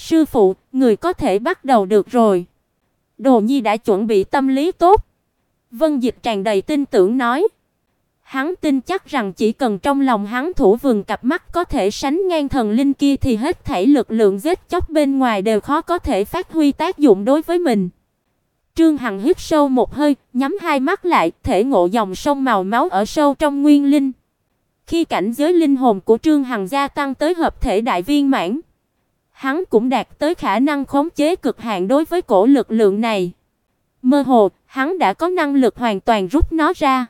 "Sư phụ, người có thể bắt đầu được rồi." Đồ Nhi đã chuẩn bị tâm lý tốt. Vân Dịch tràn đầy tin tưởng nói. Hắn tin chắc rằng chỉ cần trong lòng hắn thủ vườn cặp mắt có thể sánh ngang thần linh kia thì hết thảy lực lượng giết chóc bên ngoài đều khó có thể phát huy tác dụng đối với mình. Trương Hằng hít sâu một hơi, nhắm hai mắt lại, thể ngộ dòng sông màu máu ở sâu trong nguyên linh. Khi cảnh giới linh hồn của Trương Hằng gia tăng tới hợp thể đại viên mãn, hắn cũng đạt tới khả năng khống chế cực hạn đối với cổ lực lượng này. Mơ hồ, hắn đã có năng lực hoàn toàn rút nó ra.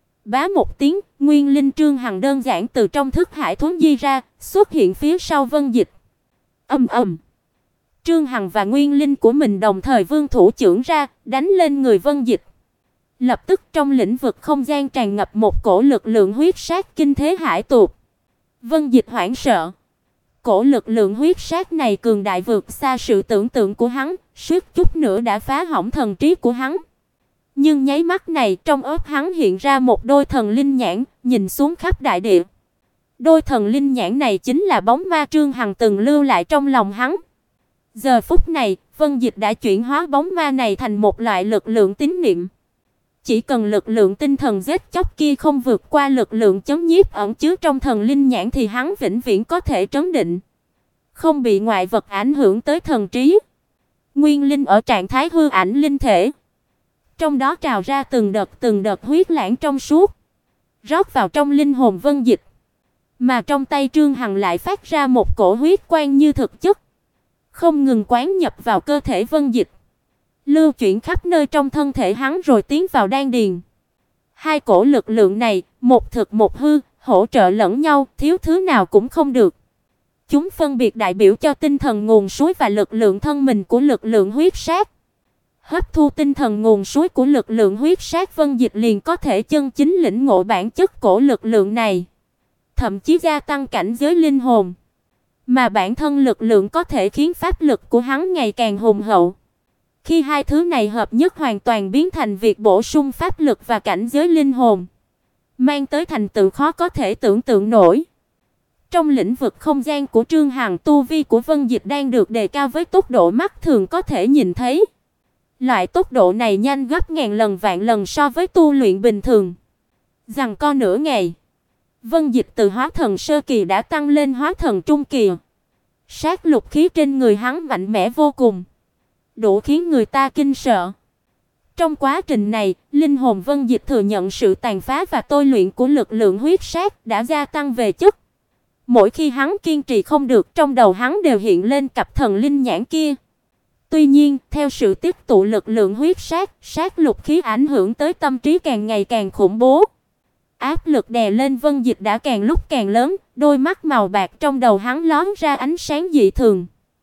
Bá một tiếng, nguyên linh Trương Hằng đơn giản từ trong thức hải thuấn di ra, xuất hiện phía sau Vân Dịch. Ầm ầm. Trương Hằng và nguyên linh của mình đồng thời vươn thủ chưởng ra, đánh lên người Vân Dịch. Lập tức trong lĩnh vực không gian tràn ngập một cổ lực lượng huyết sát kinh thế hải tuột. Vân Dịch hoảng sợ. Cổ lực lượng huyết sát này cường đại vượt xa sự tưởng tượng của hắn, suýt chút nữa đã phá hỏng thần trí của hắn. Nhưng nháy mắt này, trong óc hắn hiện ra một đôi thần linh nhãn, nhìn xuống khắp đại địa. Đôi thần linh nhãn này chính là bóng ma Trương Hằng từng lưu lại trong lòng hắn. Giờ phút này, Vân Dịch đã chuyển hóa bóng ma này thành một loại lực lượng tín niệm. Chỉ cần lực lượng tinh thần giết chóc kia không vượt qua lực lượng chấn nhiếp ẩn chứa trong thần linh nhãn thì hắn vĩnh viễn có thể trấn định, không bị ngoại vật ảnh hưởng tới thần trí. Nguyên linh ở trạng thái hư ảnh linh thể, trong đó trào ra từng đợt huyết lãng trong suốt, rót vào trong linh hồn Vân Dịch. Mà trong tay Trương Hằng lại phát ra một cổ huyết quang như thực chất, không ngừng quán nhập vào cơ thể Vân Dịch, lưu chuyển khắp nơi trong thân thể hắn rồi tiến vào đan điền. Hai cổ lực lượng này, một thực một hư, hỗ trợ lẫn nhau, thiếu thứ nào cũng không được. Chúng phân biệt đại biểu cho tinh thần nguồn suối và lực lượng thân mình của lực lượng huyết sát. Hấp thu tinh thần nguồn suối của lực lượng huyết sát, Vân Dịch liền có thể chân chính lĩnh ngộ bản chất cổ lực lượng này, thậm chí gia tăng cảnh giới linh hồn. Mà bản thân lực lượng có thể khiến pháp lực của hắn ngày càng hùng hậu. Khi hai thứ này hợp nhất hoàn toàn biến thành việc bổ sung pháp lực và cảnh giới linh hồn, mang tới thành tựu khó có thể tưởng tượng nổi. Trong lĩnh vực không gian của Trương Hằng, tu vi của Vân Dịch đang được đề cao với tốc độ mắt thường có thể nhìn thấy. Loại tốc độ này nhanh gấp ngàn lần vạn lần so với tu luyện bình thường. Giằng co nửa ngày, Vân Dịch từ hóa thần sơ kỳ đã tăng lên hóa thần trung kỳ. Sát lục khí trên người hắn mạnh mẽ vô cùng, đủ khiến người ta kinh sợ. Trong quá trình này, linh hồn Vân Dịch thừa nhận sự tàn phá và tôi luyện của lực lượng huyết sát đã gia tăng về chất. Mỗi khi hắn kiên trì không được, trong đầu hắn đều hiện lên cặp thần linh nhãn kia. Tuy nhiên, theo sự tích tụ lực lượng huyết sát, sát lục khí ảnh hưởng tới tâm trí càng ngày càng khủng bố. Áp lực đè lên Vân Dịch đã càng lúc càng lớn, đôi mắt màu bạc trong đầu hắn lóe ra ánh sáng dị thường,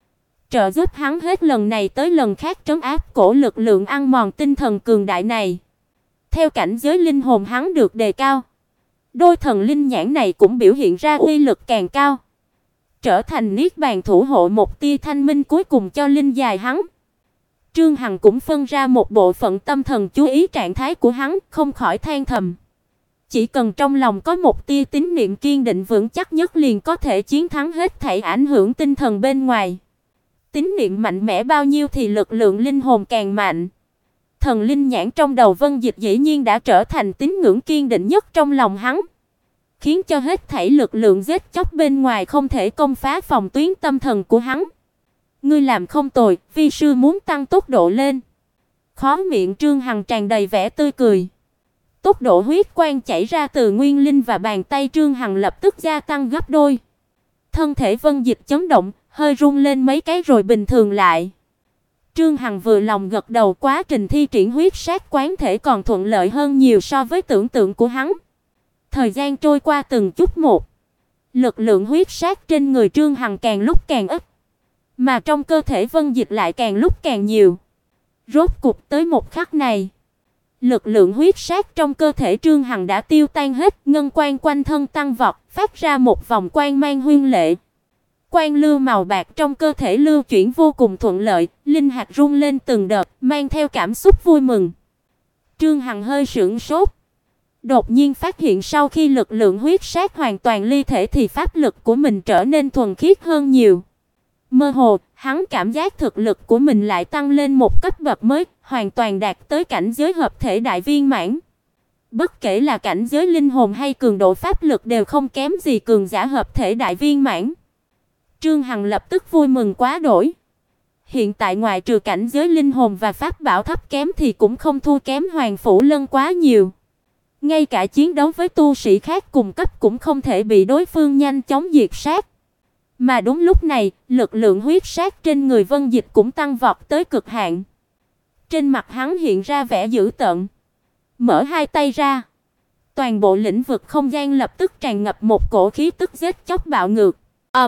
trợ giúp hắn hết lần này tới lần khác trấn áp cổ lực lượng ăn mòn tinh thần cường đại này. Theo cảnh giới linh hồn hắn được đề cao, đôi thần linh nhãn này cũng biểu hiện ra uy lực càng cao, trở thành niết bàn thủ hộ một tia thanh minh cuối cùng cho linh dài hắn. Trương Hằng cũng phân ra một bộ phận tâm thần chú ý trạng thái của hắn, không khỏi than thầm. Chỉ cần trong lòng có một tia tín niệm kiên định vững chắc nhất liền có thể chiến thắng hết thảy ảnh hưởng tinh thần bên ngoài. Tín niệm mạnh mẽ bao nhiêu thì lực lượng linh hồn càng mạnh. Thần linh nhãn trong đầu Vân Dịch dĩ nhiên đã trở thành tín ngưỡng kiên định nhất trong lòng hắn, khiến cho hết thảy lực lượng giết chóc bên ngoài không thể công phá phòng tuyến tâm thần của hắn. Ngươi làm không tồi, vi sư muốn tăng tốc độ lên. Khóe miệng Trương Hằng tràn đầy vẻ tươi cười. Tốc độ huyết quang chảy ra từ nguyên linh và bàn tay Trương Hằng lập tức gia tăng gấp đôi. Thân thể Vân Dịch chấn động, hơi run lên mấy cái rồi bình thường lại. Trương Hằng vừa lòng gật đầu, quá trình thi triển huyết sát quán thể còn thuận lợi hơn nhiều so với tưởng tượng của hắn. Thời gian trôi qua từng chút một, lực lượng huyết sát trên người Trương Hằng càng lúc càng ít, mà trong cơ thể Vân Dịch lại càng lúc càng nhiều. Rốt cục tới một khắc này, lực lượng huyết sát trong cơ thể Trương Hằng đã tiêu tan hết, ngân quang quanh thân tăng vọt, phát ra một vòng quang mang huyên lệ. Quang lưu màu bạc trong cơ thể lưu chuyển vô cùng thuận lợi, linh hạt rung lên từng đợt, mang theo cảm xúc vui mừng. Trương Hằng hơi sửng sốt, đột nhiên phát hiện sau khi lực lượng huyết sát hoàn toàn ly thể thì pháp lực của mình trở nên thuần khiết hơn nhiều. Mơ hồ, hắn cảm giác thực lực của mình lại tăng lên một cấp bậc mới, hoàn toàn đạt tới cảnh giới hợp thể đại viên mãn. Bất kể là cảnh giới linh hồn hay cường độ pháp lực đều không kém gì cường giả hợp thể đại viên mãn. Trương Hằng lập tức vui mừng quá đỗi. Hiện tại ngoài trừ cảnh giới linh hồn và pháp bảo thấp kém thì cũng không thua kém Hoàng Phủ Lân quá nhiều. Ngay cả chiến đấu với tu sĩ khác cùng cấp cũng không thể bị đối phương nhanh chóng diệt sát. Mà đúng lúc này, lực lượng huyết sát trên người Vân Dịch cũng tăng vọt tới cực hạn. Trên mặt hắn hiện ra vẻ dữ tợn. Mở hai tay ra, toàn bộ lĩnh vực không gian lập tức tràn ngập một cổ khí tức giết chóc bạo ngược.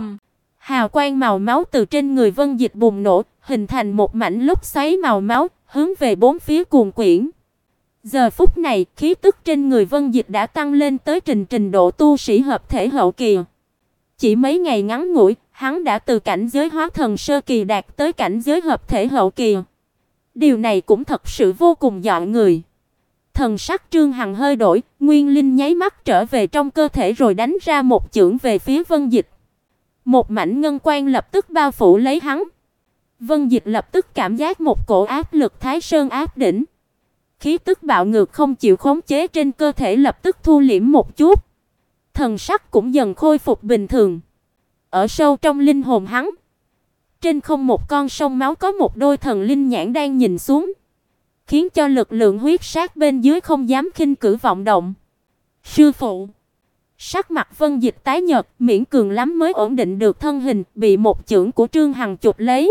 Hào quang màu máu từ trên người Vân Dịch bùng nổ, hình thành một mảnh lốc xoáy màu máu, hướng về bốn phía cuồn quyển. Giờ phút này, khí tức trên người Vân Dịch đã tăng lên tới trình độ tu sĩ hợp thể hậu kỳ. Chỉ mấy ngày ngắn ngủi, hắn đã từ cảnh giới hóa thần sơ kỳ đạt tới cảnh giới hợp thể hậu kỳ. Điều này cũng thật sự vô cùng dọa người. Thần sắc Trương Hằng hơi đổi, nguyên linh nháy mắt trở về trong cơ thể rồi đánh ra một chưởng về phía Vân Dịch. Một mảnh ngân quang lập tức bao phủ lấy hắn. Vân Dịch lập tức cảm giác một cổ áp lực Thái Sơn áp đỉnh. Khí tức bạo ngược không chịu khống chế trên cơ thể lập tức thu liễm một chút. Thần sắc cũng dần khôi phục bình thường. Ở sâu trong linh hồn hắn, trên không một con sông máu có một đôi thần linh nhãn đang nhìn xuống, khiến cho lực lượng huyết sát bên dưới không dám khinh cử vọng động. Sư phụ. Sắc mặt Vân Dịch tái nhợt, miễn cường lắm mới ổn định được thân hình, bị một chưởng của Trương Hằng chụp lấy.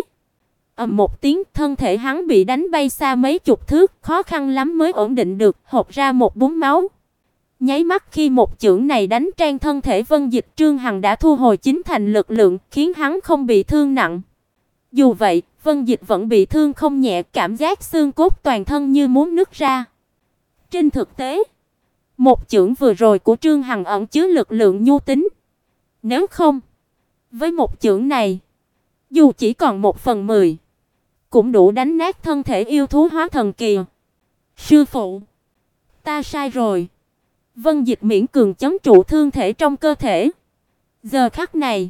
Ầm một tiếng, thân thể hắn bị đánh bay xa mấy chục thước, khó khăn lắm mới ổn định được, hộc ra một búng máu. Nháy mắt khi một chưởng này đánh trang thân thể Vân Dịch, Trương Hằng đã thu hồi chính thành lực lượng, khiến hắn không bị thương nặng. Dù vậy, Vân Dịch vẫn bị thương không nhẹ, cảm giác xương cốt toàn thân như muốn nứt ra. Trên thực tế, một chưởng vừa rồi của Trương Hằng ẩn chứa lực lượng nhu tính. Nếu không, với một chưởng này, dù chỉ còn 1/10, cũng đủ đánh nát thân thể yêu thú hóa thần kỳ. Sư phụ, ta sai rồi. Vân Dịch miễn cường chống trụ thương thể trong cơ thể. Giờ khắc này,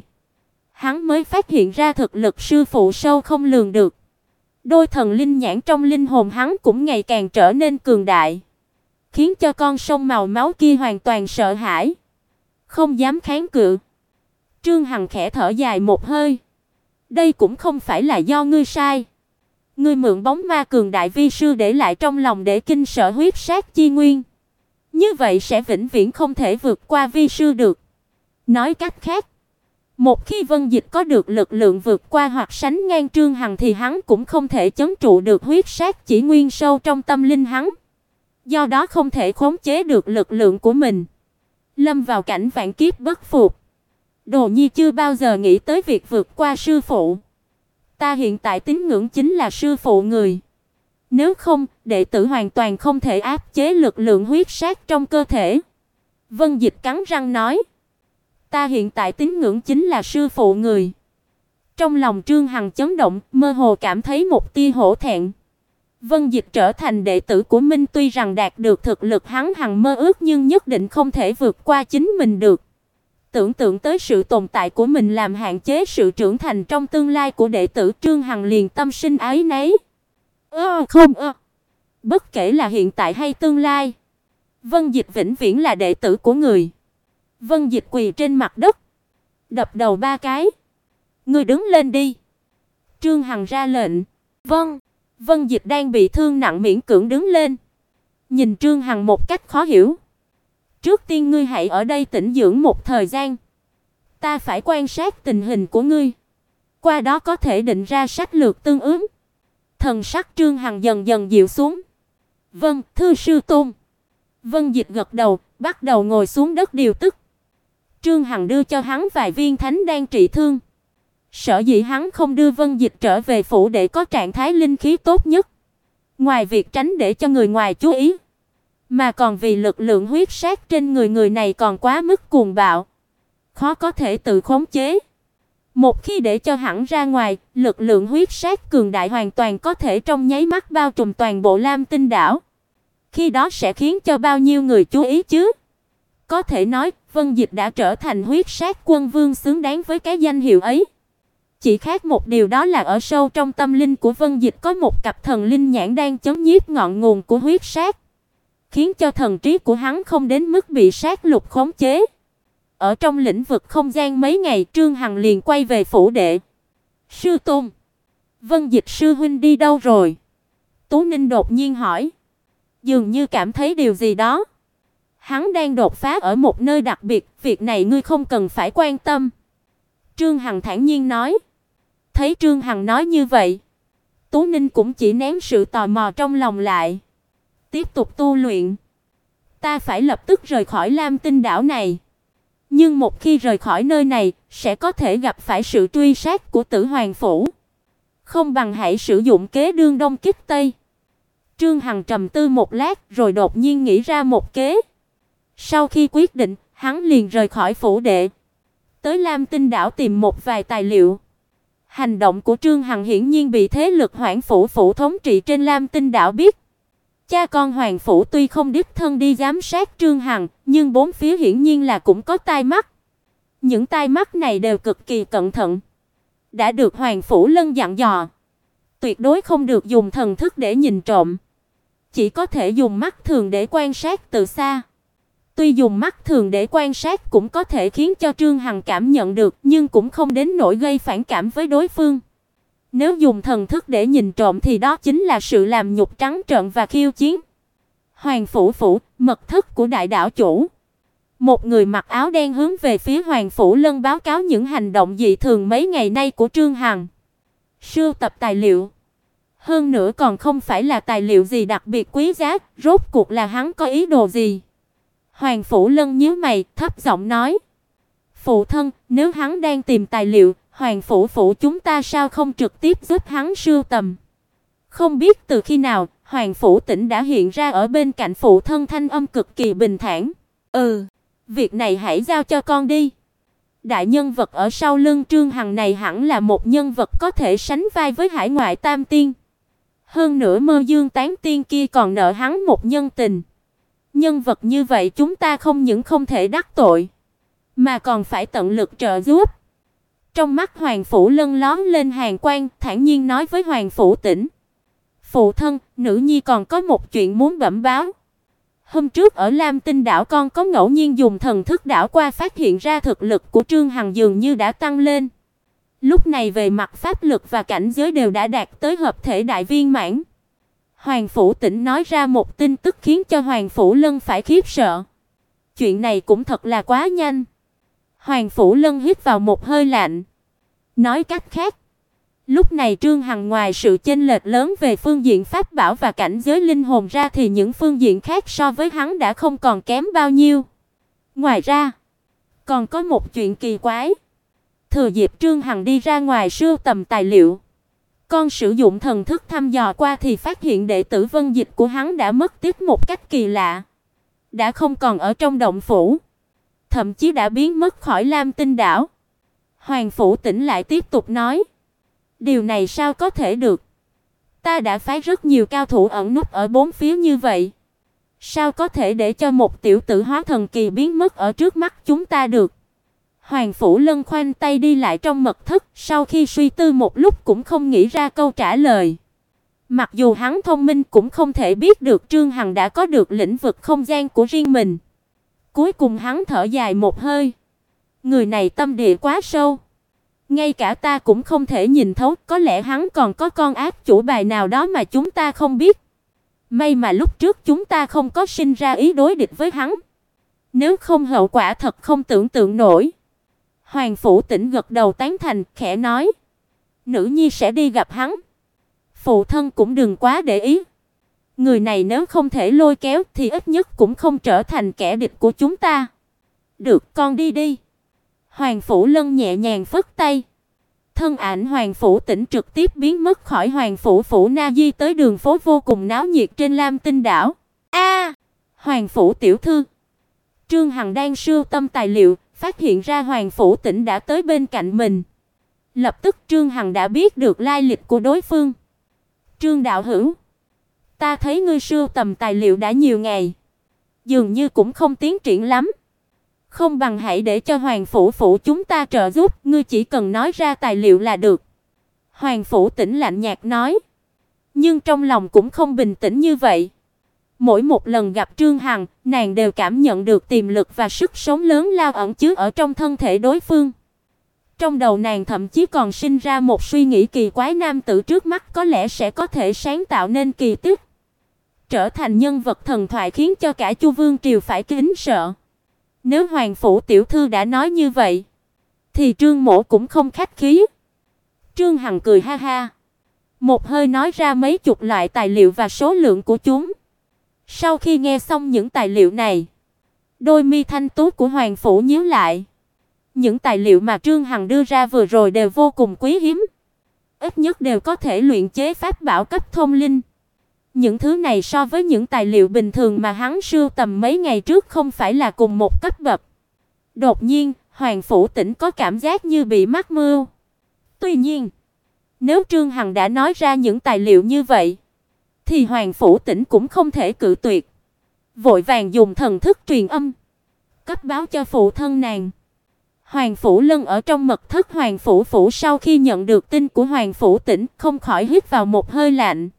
hắn mới phát hiện ra thực lực sư phụ sâu không lường được. Đôi thần linh nhãn trong linh hồn hắn cũng ngày càng trở nên cường đại, khiến cho con sông màu máu kia hoàn toàn sợ hãi, không dám kháng cự. Trương Hằng khẽ thở dài một hơi. Đây cũng không phải là do ngươi sai. Ngươi mượn bóng ma cường đại vi sư để lại trong lòng để kinh sợ huyết sát chi nguyên. Như vậy sẽ vĩnh viễn không thể vượt qua vi sư được. Nói cách khác, một khi Vân Dịch có được lực lượng vượt qua hoặc sánh ngang Trương Hằng thì hắn cũng không thể chống trụ được huyết sát chỉ nguyên sâu trong tâm linh hắn. Do đó không thể khống chế được lực lượng của mình, lâm vào cảnh vạn kiếp bất phục. Đồ Nhi chưa bao giờ nghĩ tới việc vượt qua sư phụ. Ta hiện tại tín ngưỡng chính là sư phụ người. Nếu không, đệ tử hoàn toàn không thể áp chế lực lượng huyết sát trong cơ thể. Vân Dịch cắn răng nói. Ta hiện tại tín ngưỡng chính là sư phụ người. Trong lòng Trương Hằng chấn động, mơ hồ cảm thấy một tia hổ thẹn. Vân Dịch trở thành đệ tử của Minh tuy rằng đạt được thực lực hắn hằng mơ ước nhưng nhất định không thể vượt qua chính mình được. Tưởng tượng tới sự tồn tại của mình làm hạn chế sự trưởng thành trong tương lai của đệ tử, Trương Hằng liền tâm sinh áy náy. Bất kể là hiện tại hay tương lai, Vân Dịch vĩnh viễn là đệ tử của người. Vân Dịch quỳ trên mặt đất, đập đầu 3 cái. Ngươi đứng lên đi. Trương Hằng ra lệnh. Vâng. Vân Dịch đang bị thương nặng miễn cưỡng đứng lên. Nhìn Trương Hằng một cách khó hiểu. Trước tiên ngươi hãy ở đây tĩnh dưỡng một thời gian. Ta phải quan sát tình hình của ngươi, qua đó có thể định ra sách lược tương ứng. Thần sắc Trương Hằng dần dần dịu xuống. Vâng, thưa sư tôn. Vân Dịch gật đầu, bắt đầu ngồi xuống đất điều tức. Trương Hằng đưa cho hắn vài viên thánh đan trị thương. Sở dĩ hắn không đưa Vân Dịch trở về phủ để có trạng thái linh khí tốt nhất, ngoài việc tránh để cho người ngoài chú ý, mà còn vì lực lượng huyết sát trên người này còn quá mức cuồng bạo, khó có thể tự khống chế. Một khi để cho hẳn ra ngoài, lực lượng huyết sát cường đại hoàn toàn có thể trong nháy mắt bao trùm toàn bộ Lam Tinh đảo. Khi đó sẽ khiến cho bao nhiêu người chú ý chứ? Có thể nói, Vân Dịch đã trở thành huyết sát quân vương xứng đáng với cái danh hiệu ấy. chỉ khác một điều, đó là ở sâu trong tâm linh của Vân Dịch có một cặp thần linh nhãn đang chấn nhiếp ngọn nguồn của huyết sát, khiến cho thần trí của hắn không đến mức bị sát lục khống chế. Ở trong lĩnh vực không gian mấy ngày, Trương Hằng liền quay về phủ đệ. Sư tôn, Vân Dịch sư huynh đi đâu rồi? Tú Ninh đột nhiên hỏi, dường như cảm thấy điều gì đó. Hắn đang đột phá ở một nơi đặc biệt, việc này ngươi không cần phải quan tâm. Trương Hằng thản nhiên nói. Thấy Trương Hằng nói như vậy, Tú Ninh cũng chỉ nén sự tò mò trong lòng lại, tiếp tục tu luyện. Ta phải lập tức rời khỏi Lam Tinh đảo này. Nhưng một khi rời khỏi nơi này, sẽ có thể gặp phải sự truy sát của Tử Hoàng phủ. Không bằng hãy sử dụng kế đương đông kích tây. Trương Hằng trầm tư một lát rồi đột nhiên nghĩ ra một kế. Sau khi quyết định, hắn liền rời khỏi phủ đệ, tới Lam Tinh đảo tìm một vài tài liệu. Hành động của Trương Hằng hiển nhiên bị thế lực Hoảng phủ phủ thống trị trên Lam Tinh đảo biết. Cha con Hoàng phủ tuy không đích thân đi giám sát Trương Hằng, nhưng bốn phía hiển nhiên là cũng có tai mắt. Những tai mắt này đều cực kỳ cẩn thận, đã được Hoàng phủ Lân dặn dò, tuyệt đối không được dùng thần thức để nhìn trộm, chỉ có thể dùng mắt thường để quan sát từ xa. Tuy dùng mắt thường để quan sát cũng có thể khiến cho Trương Hằng cảm nhận được, nhưng cũng không đến nỗi gây phản cảm với đối phương. Nếu dùng thần thức để nhìn trộm thì đó chính là sự làm nhục trắng trợn và khiêu chiến. Hoàng phủ phủ, mật thất của đại đảo chủ. Một người mặc áo đen hướng về phía Hoàng phủ Lân báo cáo những hành động dị thường mấy ngày nay của Trương Hằng. Sưu tập tài liệu. Hơn nữa còn không phải là tài liệu gì đặc biệt quý giá, rốt cuộc là hắn có ý đồ gì? Hoàng phủ Lân nhíu mày, thấp giọng nói: "Phụ thân, nếu hắn đang tìm tài liệu, Hoàng phủ phủ chúng ta sao không trực tiếp giúp hắn sưu tầm?" Không biết từ khi nào, Hoàng phủ Tĩnh đã hiện ra ở bên cạnh phụ thân, thanh âm cực kỳ bình thản: Việc này hãy giao cho con đi." Đại nhân vật ở sau lưng Trương Hằng này hẳn là một nhân vật có thể sánh vai với Hải Ngoại Tam Tiên. Hơn nữa Mơ Dương Tán Tiên kia còn nợ hắn một nhân tình. Nhân vật như vậy chúng ta không những không thể đắc tội, mà còn phải tận lực trợ giúp. Trong mắt Hoàng phủ Lân lóe lên hàn quang, thản nhiên nói với Hoàng phủ Tĩnh: "Phụ thân, nữ nhi còn có một chuyện muốn bẩm báo. Hôm trước ở Lam Tinh đảo con có ngẫu nhiên dùng thần thức đảo qua, phát hiện ra thực lực của Trương Hằng dường như đã tăng lên. Lúc này về mặt pháp lực và cảnh giới đều đã đạt tới hợp thể đại viên mãn." Hoàng phủ Tĩnh nói ra một tin tức khiến cho Hoàng phủ Lân phải khiếp sợ. Chuyện này cũng thật là quá nhanh. Hoàng phủ Lân hít vào một hơi lạnh. Nói cách khác, lúc này Trương Hằng ngoài sự chênh lệch lớn về phương diện pháp bảo và cảnh giới linh hồn ra thì những phương diện khác so với hắn đã không còn kém bao nhiêu. Ngoài ra, còn có một chuyện kỳ quái. Thừa dịp Trương Hằng đi ra ngoài sưu tầm tài liệu, con sử dụng thần thức thăm dò qua thì phát hiện đệ tử Vân Dịch của hắn đã mất tích một cách kỳ lạ, đã không còn ở trong động phủ, thậm chí đã biến mất khỏi Lam Tinh đảo. Hoàng phủ Tĩnh lại tiếp tục nói: "Điều này sao có thể được? Ta đã phái rất nhiều cao thủ ẩn núp ở bốn phía như vậy, sao có thể để cho một tiểu tử hóa thần kỳ biến mất ở trước mắt chúng ta được?" Hoàng phủ Lân khoanh tay đi lại trong mật thất, sau khi suy tư một lúc cũng không nghĩ ra câu trả lời. Mặc dù hắn thông minh cũng không thể biết được Trương Hằng đã có được lĩnh vực không gian của riêng mình. Cuối cùng hắn thở dài một hơi. Người này tâm địa quá sâu, ngay cả ta cũng không thể nhìn thấu, có lẽ hắn còn có con ác chủ bài nào đó mà chúng ta không biết. May mà lúc trước chúng ta không có sinh ra ý đối địch với hắn, nếu không hậu quả thật không tưởng tượng nổi. Hoàng phủ Tĩnh gật đầu tán thành, khẽ nói: "Nữ nhi sẽ đi gặp hắn. Phụ thân cũng đừng quá để ý. Người này nếu không thể lôi kéo thì ít nhất cũng không trở thành kẻ địch của chúng ta." "Được, con đi đi." Hoàng phủ Lân nhẹ nhàng phất tay. Thân ảnh Hoàng phủ Tĩnh trực tiếp biến mất khỏi Hoàng phủ phủ Na Di, tới đường phố vô cùng náo nhiệt trên Lam Tinh đảo. Hoàng phủ tiểu thư. Trương Hằng đang sưu tầm tài liệu, phát hiện ra Hoàng phủ Tĩnh đã tới bên cạnh mình. Lập tức Trương Hằng đã biết được lai lịch của đối phương. "Trương đạo hữu, ta thấy ngươi sưu tầm tài liệu đã nhiều ngày, dường như cũng không tiến triển lắm. Không bằng hãy để cho Hoàng phủ phủ chúng ta trợ giúp, Ngươi chỉ cần nói ra tài liệu là được." Hoàng Phủ Tỉnh lạnh nhạt nói. Nhưng trong lòng cũng không bình tĩnh như vậy. Mỗi một lần gặp Trương Hằng, nàng đều cảm nhận được tiềm lực và sức sống lớn lao ẩn chứa ở trong thân thể đối phương. Trong đầu nàng thậm chí còn sinh ra một suy nghĩ kỳ quái, nam tử trước mắt có lẽ sẽ có thể sáng tạo nên kỳ tích, trở thành nhân vật thần thoại khiến cho cả Chu Vương triều phải kính sợ. Nếu Hoàng Phủ tiểu thư đã nói như vậy, thì Trương mỗ cũng không khách khí. Trương Hằng cười ha ha, một hơi nói ra mấy chục loại tài liệu và số lượng của chúng. Sau khi nghe xong những tài liệu này, đôi mi thanh tú của Hoàng Phủ nhíu lại. Những tài liệu mà Trương Hằng đưa ra vừa rồi đều vô cùng quý hiếm, ít nhất đều có thể luyện chế pháp bảo cấp thông linh. Những thứ này so với những tài liệu bình thường mà hắn sưu tầm mấy ngày trước không phải là cùng một cấp bậc. Đột nhiên, Hoàng Phủ Tỉnh có cảm giác như bị mắc mưu. Tuy nhiên, nếu Trương Hằng đã nói ra những tài liệu như vậy, thì Hoàng Phủ Tỉnh cũng không thể cự tuyệt. Vội vàng dùng thần thức truyền âm, cấp báo cho phụ thân nàng. Hoàng Phủ Lân ở trong mật thất Hoàng Phủ phủ sau khi nhận được tin của Hoàng Phủ Tỉnh, không khỏi hít vào một hơi lạnh.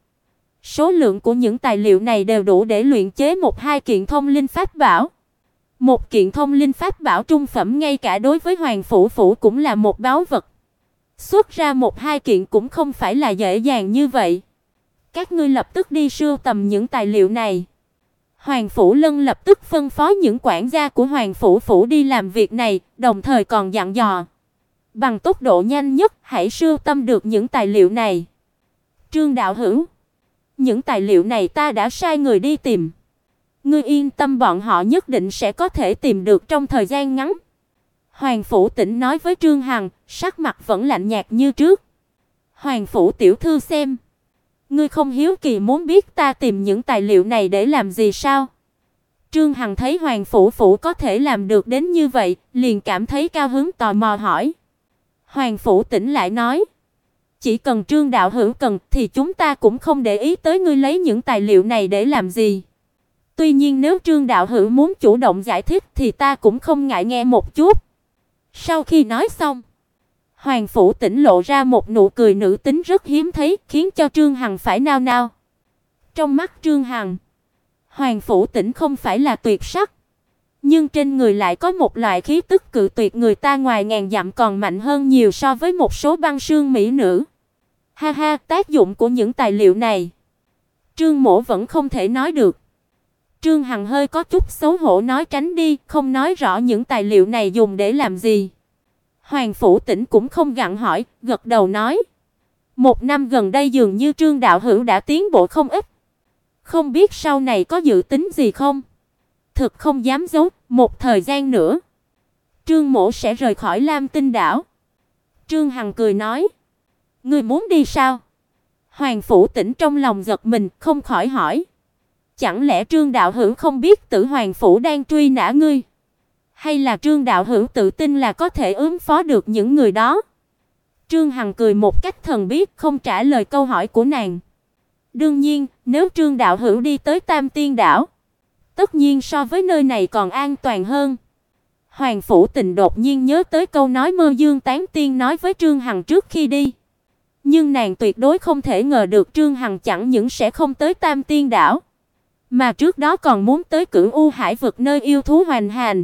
Số lượng của những tài liệu này đều đủ để luyện chế một hai kiện thông linh pháp bảo. Một kiện thông linh pháp bảo trung phẩm ngay cả đối với Hoàng Phủ phủ cũng là một báu vật. Xuất ra một hai kiện cũng không phải là dễ dàng như vậy. Các ngươi lập tức đi sưu tầm những tài liệu này. Hoàng Phủ Lân lập tức phân phó những quản gia của Hoàng Phủ phủ đi làm việc này, đồng thời còn dặn dò, bằng tốc độ nhanh nhất hãy sưu tầm được những tài liệu này. Trương đạo hữu, những tài liệu này ta đã sai người đi tìm. Ngươi yên tâm, bọn họ nhất định sẽ có thể tìm được trong thời gian ngắn. Hoàng Phủ Tỉnh nói với Trương Hằng, sắc mặt vẫn lạnh nhạt như trước. Hoàng Phủ tiểu thư xem, ngươi không hiếu kỳ muốn biết ta tìm những tài liệu này để làm gì sao? Trương Hằng thấy Hoàng Phủ phủ có thể làm được đến như vậy, liền cảm thấy cao hứng tò mò hỏi. Hoàng Phủ Tỉnh lại nói, chỉ cần Trương đạo hữu cần thì chúng ta cũng không để ý tới ngươi lấy những tài liệu này để làm gì. Tuy nhiên nếu Trương đạo hữu muốn chủ động giải thích thì ta cũng không ngại nghe một chút. Sau khi nói xong, Hoàng Phủ Tỉnh lộ ra một nụ cười nữ tính rất hiếm thấy, khiến cho Trương Hằng phải nao nao. Trong mắt Trương Hằng, Hoàng Phủ Tỉnh không phải là tuyệt sắc, nhưng trên người lại có một loại khí tức cự tuyệt người ta ngoài ngàn dặm còn mạnh hơn nhiều so với một số băng sương mỹ nữ. Ha ha, tác dụng của những tài liệu này, Trương mỗ vẫn không thể nói được. Trương Hằng hơi có chút xấu hổ nói tránh đi, không nói rõ những tài liệu này dùng để làm gì. Hoàng Phủ Tỉnh cũng không gặng hỏi, gật đầu nói, một năm gần đây dường như Trương đạo hữu đã tiến bộ không ít. Không biết sau này có dự tính gì không? Thực không dám giấu, một thời gian nữa Trương mỗ sẽ rời khỏi Lam Tinh đảo. Trương Hằng cười nói, ngươi muốn đi sao? Hoàng Phủ Tỉnh trong lòng giật mình, không khỏi hỏi, chẳng lẽ Trương đạo hữu không biết Tử Hoàng phủ đang truy nã ngươi? Hay là Trương đạo hữu tự tin là có thể ứng phó được những người đó? Trương Hằng cười một cách thần bí, không trả lời câu hỏi của nàng. Đương nhiên, nếu Trương đạo hữu đi tới Tam Tiên đảo, tất nhiên so với nơi này còn an toàn hơn. Hoàng Phủ Tình đột nhiên nhớ tới câu nói Mơ Dương Tán Tiên nói với Trương Hằng trước khi đi. Nhưng nàng tuyệt đối không thể ngờ được Trương Hằng chẳng những sẽ không tới Tam Tiên đảo, mà trước đó còn muốn tới Cửu U Hải vực nơi yêu thú hoành hành.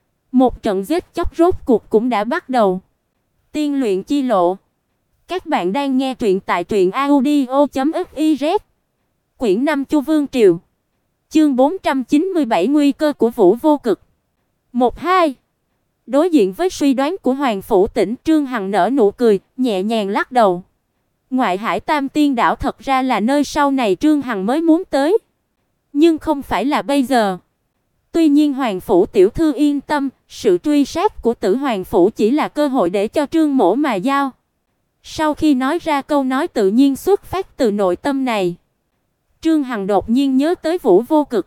Một trận giết chóc rốt cuộc cũng đã bắt đầu. Tiên luyện chi lộ. Các bạn đang nghe truyện tại truyệnaudio.fiz. Quyển 5 Chu Vương triều. Chương 497 nguy cơ của Vũ Vô Cực. 1-2. Đối diện với suy đoán của Hoàng Phủ Tỉnh, Trương Hằng nở nụ cười, nhẹ nhàng lắc đầu. Ngoại hải Tam Tiên đảo thật ra là nơi sau này Trương Hằng mới muốn tới, nhưng không phải là bây giờ. Tuy nhiên Hoàng Phủ tiểu thư yên tâm, sự truy sát của Tử Hoàng phủ chỉ là cơ hội để cho Trương mỗ mà giao. Sau khi nói ra câu nói tự nhiên xuất phát từ nội tâm này, Trương Hằng đột nhiên nhớ tới Vũ Vô Cực.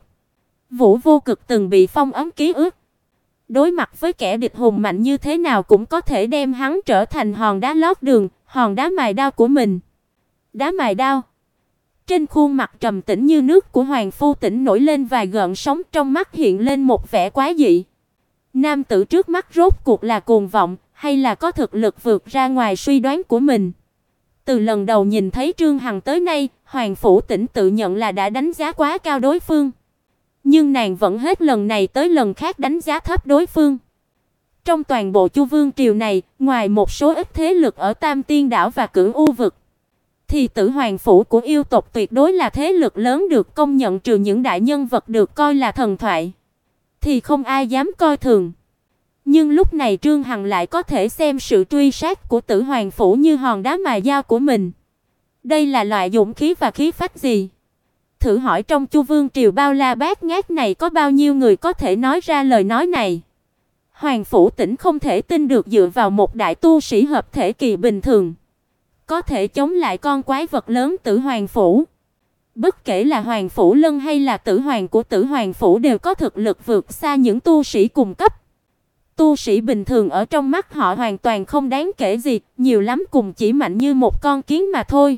Vũ Vô Cực từng bị phong ấn ký ức, đối mặt với kẻ địch hùng mạnh như thế nào cũng có thể đem hắn trở thành hòn đá lót đường, hòn đá mài đao của mình. Đá mài đao. Trên khuôn mặt trầm tĩnh như nước của Hoàng Phu Tỉnh nổi lên vài gợn sóng, trong mắt hiện lên một vẻ quái dị. Nam tử trước mắt rốt cuộc là cuồng vọng hay là có thực lực vượt ra ngoài suy đoán của mình. Từ lần đầu nhìn thấy Trương Hằng tới nay, Hoàng Phủ Tĩnh tự nhận là đã đánh giá quá cao đối phương. Nhưng nàng vẫn hết lần này tới lần khác đánh giá thấp đối phương. Trong toàn bộ Chu Vương triều này, ngoài một số ít thế lực ở Tam Tiên đảo và Cửu U vực, thì Tử Hoàng phủ của yêu tộc tuyệt đối là thế lực lớn được công nhận, trừ những đại nhân vật được coi là thần thoại, thì không ai dám coi thường. Nhưng lúc này Trương Hằng lại có thể xem sự truy sát của Tử Hoàng phủ như hòn đá mài dao của mình. Đây là loại dũng khí và khí phách gì? Thử hỏi trong Chu Vương triều bao la bát ngát này có bao nhiêu người có thể nói ra lời nói này? Hoàng Phủ Tĩnh không thể tin được dựa vào một đại tu sĩ hợp thể kỳ bình thường có thể chống lại con quái vật lớn Tử Hoàng phủ. Bất kể là Hoàng phủ Lân hay là Tử Hoàng của Tử Hoàng phủ đều có thực lực vượt xa những tu sĩ cùng cấp. Tu sĩ bình thường ở trong mắt họ hoàn toàn không đáng kể gì, nhiều lắm cùng chỉ mạnh như một con kiến mà thôi.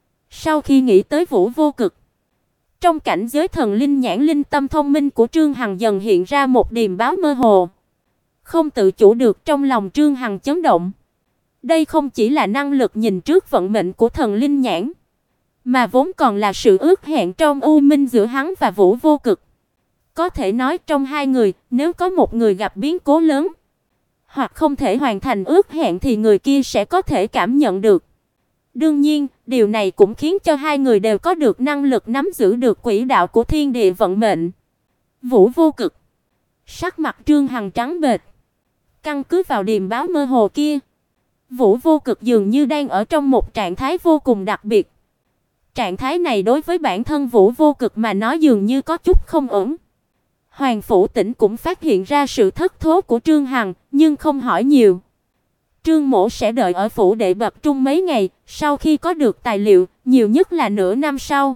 Sau khi nghĩ tới Vũ Vô Cực, trong cảnh giới thần linh nhãn linh tâm thông minh của Trương Hằng dần hiện ra một điềm báo mơ hồ. Không tự chủ được trong lòng Trương Hằng chấn động. Đây không chỉ là năng lực nhìn trước vận mệnh của thần linh nhãn, mà vốn còn là sự ước hẹn trong u minh giữa hắn và Vũ Vô Cực. Có thể nói trong hai người, nếu có một người gặp biến cố lớn, hoặc không thể hoàn thành ước hẹn thì người kia sẽ có thể cảm nhận được. Đương nhiên, điều này cũng khiến cho hai người đều có được năng lực nắm giữ được quỹ đạo của thiên địa vận mệnh. Vũ Vô Cực, sắc mặt Trương Hằng trắng bệch. Căn cứ vào điềm báo mơ hồ kia, Vũ Vô Cực dường như đang ở trong một trạng thái vô cùng đặc biệt. Trạng thái này đối với bản thân Vũ Vô Cực mà nói dường như có chút không ổn. Hoàng Phủ Tĩnh cũng phát hiện ra sự thất thố của Trương Hằng, nhưng không hỏi nhiều. Trương mỗ sẽ đợi ở phủ để tập trung mấy ngày, sau khi có được tài liệu, nhiều nhất là nửa năm sau,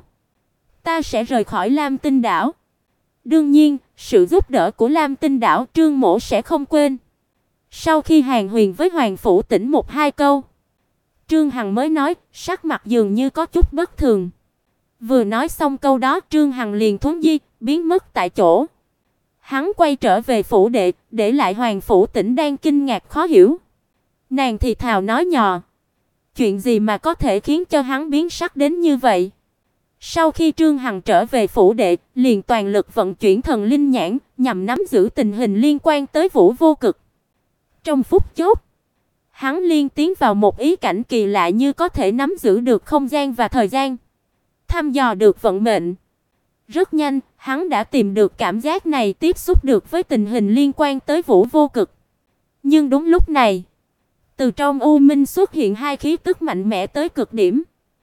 ta sẽ rời khỏi Lam Tinh đảo. Đương nhiên, sự giúp đỡ của Lam Tinh đảo Trương mỗ sẽ không quên. Sau khi hàn huyền với Hoàng Phủ Tĩnh một hai câu, Trương Hằng mới nói, sắc mặt dường như có chút bất thường. Vừa nói xong câu đó, Trương Hằng liền thuấn di, biến mất tại chỗ. Hắn quay trở về phủ đệ, để lại Hoàng Phủ Tĩnh đang kinh ngạc khó hiểu. Nàng thì thào nói nhỏ, chuyện gì mà có thể khiến cho hắn biến sắc đến như vậy? Sau khi Trương Hằng trở về phủ đệ, liền toàn lực vận chuyển thần linh nhãn, nhằm nắm giữ tình hình liên quan tới Vũ Vô Cực. Trong phút chốc, hắn liên tiến vào một ý cảnh kỳ lạ như có thể nắm giữ được không gian và thời gian, thăm dò được vận mệnh. Rất nhanh, hắn đã tìm được cảm giác này, tiếp xúc được với tình hình liên quan tới Vũ Vô Cực. Nhưng đúng lúc này, từ trong u minh xuất hiện hai khí tức mạnh mẽ tới cực điểm.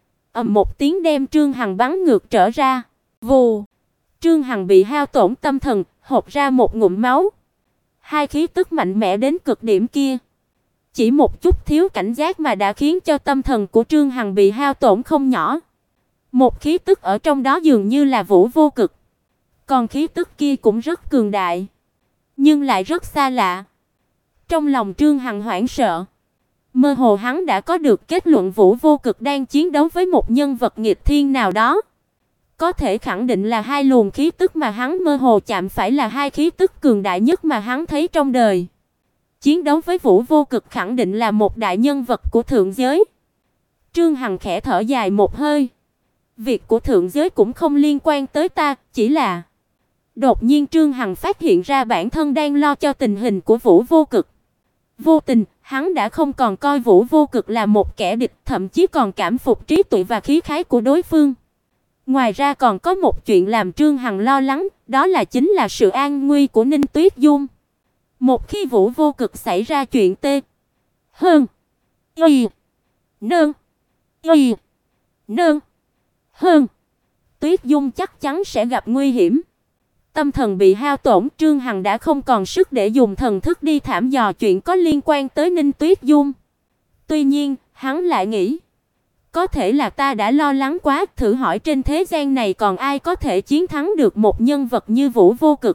Ầm một tiếng đem Trương Hằng bắn ngược trở ra. Vù! Trương Hằng bị hao tổn tâm thần, hộc ra một ngụm máu. Hai khí tức mạnh mẽ đến cực điểm kia, chỉ một chút thiếu cảnh giác mà đã khiến cho tâm thần của Trương Hằng bị hao tổn không nhỏ. Một khí tức ở trong đó dường như là Vũ Vô Cực, còn khí tức kia cũng rất cường đại, nhưng lại rất xa lạ. Trong lòng Trương Hằng hoảng sợ. Mơ hồ hắn đã có được kết luận Vũ Vô Cực đang chiến đấu với một nhân vật nghịch thiên nào đó. Có thể khẳng định là hai luồng khí tức mà hắn mơ hồ chạm phải là hai khí tức cường đại nhất mà hắn thấy trong đời. Chiến đấu với Vũ Vô Cực khẳng định là một đại nhân vật của thượng giới. Trương Hằng khẽ thở dài một hơi. Việc của thượng giới cũng không liên quan tới ta, chỉ là... Đột nhiên Trương Hằng phát hiện ra bản thân đang lo cho tình hình của Vũ Vô Cực. Vô tình, hắn đã không còn coi Vũ Vô Cực là một kẻ địch, thậm chí còn cảm phục trí tuệ và khí khái của đối phương. Ngoài ra còn có một chuyện làm Trương Hằng lo lắng, đó là chính là sự an nguy của Ninh Tuyết Dung. Một khi Vũ Vô Cực xảy ra chuyện tê hơn y nương y nương hơn, Tuyết Dung chắc chắn sẽ gặp nguy hiểm. Tâm thần bị hao tổn, Trương Hằng đã không còn sức để dùng thần thức đi thăm dò chuyện có liên quan tới Ninh Tuyết Dung. Tuy nhiên, hắn lại nghĩ, có thể là ta đã lo lắng quá, thử hỏi trên thế gian này còn ai có thể chiến thắng được một nhân vật như Vũ Vô Cực.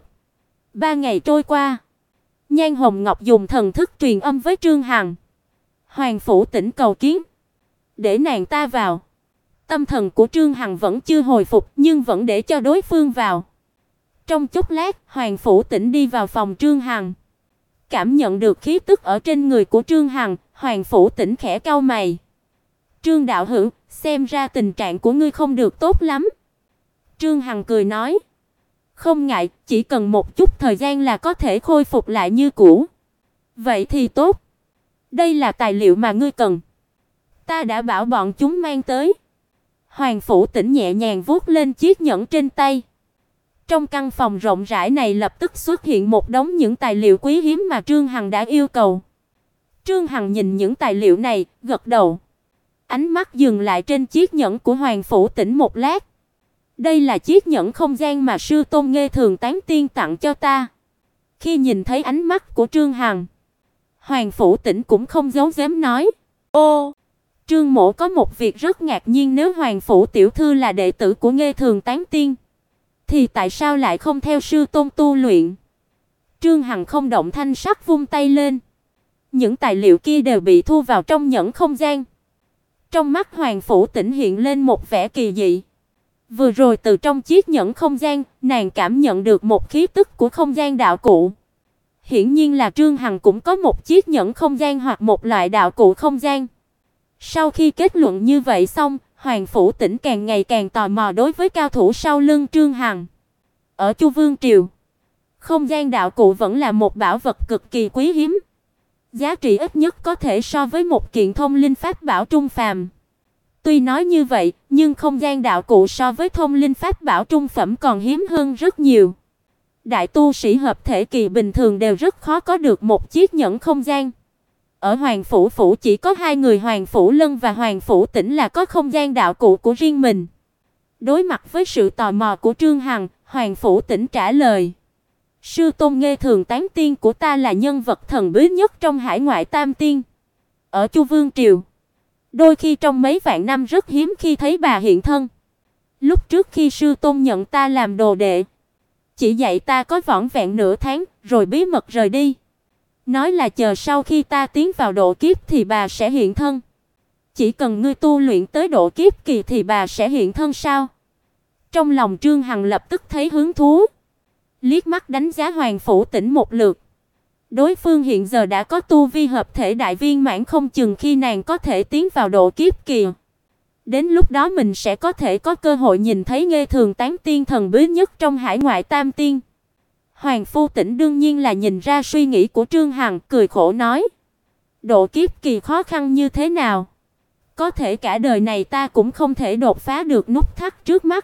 3 ngày trôi qua, Nhan Hồng Ngọc dùng thần thức truyền âm với Trương Hằng. Hoàng Phủ Tĩnh cầu kiến, để nàng ta vào. Tâm thần của Trương Hằng vẫn chưa hồi phục, nhưng vẫn để cho đối phương vào. Trong chốc lát, Hoàng Phủ Tĩnh đi vào phòng Trương Hằng. Cảm nhận được khí tức ở trên người của Trương Hằng, Hoàng Phủ Tỉnh khẽ cau mày. "Trương đạo hữu, xem ra tình trạng của ngươi không được tốt lắm." Trương Hằng cười nói, "Không ngại, chỉ cần một chút thời gian là có thể khôi phục lại như cũ." "Vậy thì tốt. Đây là tài liệu mà ngươi cần. Ta đã bảo bọn chúng mang tới." Hoàng Phủ Tỉnh nhẹ nhàng vuốt lên chiếc nhẫn trên tay. Trong căn phòng rộng rãi này lập tức xuất hiện một đống những tài liệu quý hiếm mà Trương Hằng đã yêu cầu. Trương Hằng nhìn những tài liệu này, gật đầu. Ánh mắt dừng lại trên chiếc nhẫn của Hoàng Phủ Tỉnh một lát. "Đây là chiếc nhẫn không gian mà sư tôn Nghê Thường Tán Tiên tặng cho ta." Khi nhìn thấy ánh mắt của Trương Hằng, Hoàng Phủ Tỉnh cũng không giấu giếm nói, "Ô, Trương mỗ có một việc rất ngạc nhiên, nếu Hoàng phủ tiểu thư là đệ tử của Nghê Thường Tán Tiên, thì tại sao lại không theo sư tôn tu luyện?" Trương Hằng không động thanh sắc vung tay lên. Những tài liệu kia đều bị thu vào trong nhẫn không gian. Trong mắt Hoàng Phủ Tỉnh hiện lên một vẻ kỳ dị. Vừa rồi từ trong chiếc nhẫn không gian, nàng cảm nhận được một khí tức của không gian đạo cụ. Hiển nhiên là Trương Hằng cũng có một chiếc nhẫn không gian hoặc một loại đạo cụ không gian. Sau khi kết luận như vậy xong, Hoàng Phủ Tỉnh càng ngày càng tò mò đối với cao thủ sau lưng Trương Hằng. Ở Chu Vương triều, không gian đạo cụ vẫn là một bảo vật cực kỳ quý hiếm. Giá trị ít nhất có thể so với một kiện thông linh pháp bảo trung phàm. Tuy nói như vậy, nhưng không gian đạo cụ so với thông linh pháp bảo trung phẩm còn hiếm hơn rất nhiều. Đại tu sĩ hợp thể kỳ bình thường đều rất khó có được một chiếc nhẫn không gian. Ở Hoàng phủ phủ chỉ có hai người Hoàng Phủ Lân và Hoàng Phủ Tỉnh là có không gian đạo cụ của riêng mình. Đối mặt với sự tò mò của Trương Hằng, Hoàng Phủ Tỉnh trả lời, "Sư tôn Nghê Thường Tán Tiên của ta là nhân vật thần bí nhất trong hải ngoại tam tiên. Ở Chu Vương triều, đôi khi trong mấy vạn năm rất hiếm khi thấy bà hiện thân. Lúc trước khi sư tôn nhận ta làm đồ đệ, chỉ dạy ta có vỏn vẹn nửa tháng, rồi bí mật rời đi. Nói là chờ sau khi ta tiến vào độ kiếp thì bà sẽ hiện thân. Chỉ cần ngươi tu luyện tới độ kiếp kỳ thì bà sẽ hiện thân sao?" Trong lòng Trương Hằng lập tức thấy hứng thú, liếc mắt đánh giá Hoàng Phủ Tỉnh một lượt. Đối phương hiện giờ đã có tu vi hợp thể đại viên mãn, không chừng khi nàng có thể tiến vào độ kiếp kỳ. Đến lúc đó mình sẽ có thể có cơ hội nhìn thấy Nghê Thường Tán Tiên thần bí nhất trong hải ngoại tam tiên. Hoàng Phủ Tỉnh đương nhiên là nhìn ra suy nghĩ của Trương Hằng, cười khổ nói, "Độ kiếp kỳ khó khăn như thế nào? Có thể cả đời này ta cũng không thể đột phá được nút thắt trước mắt.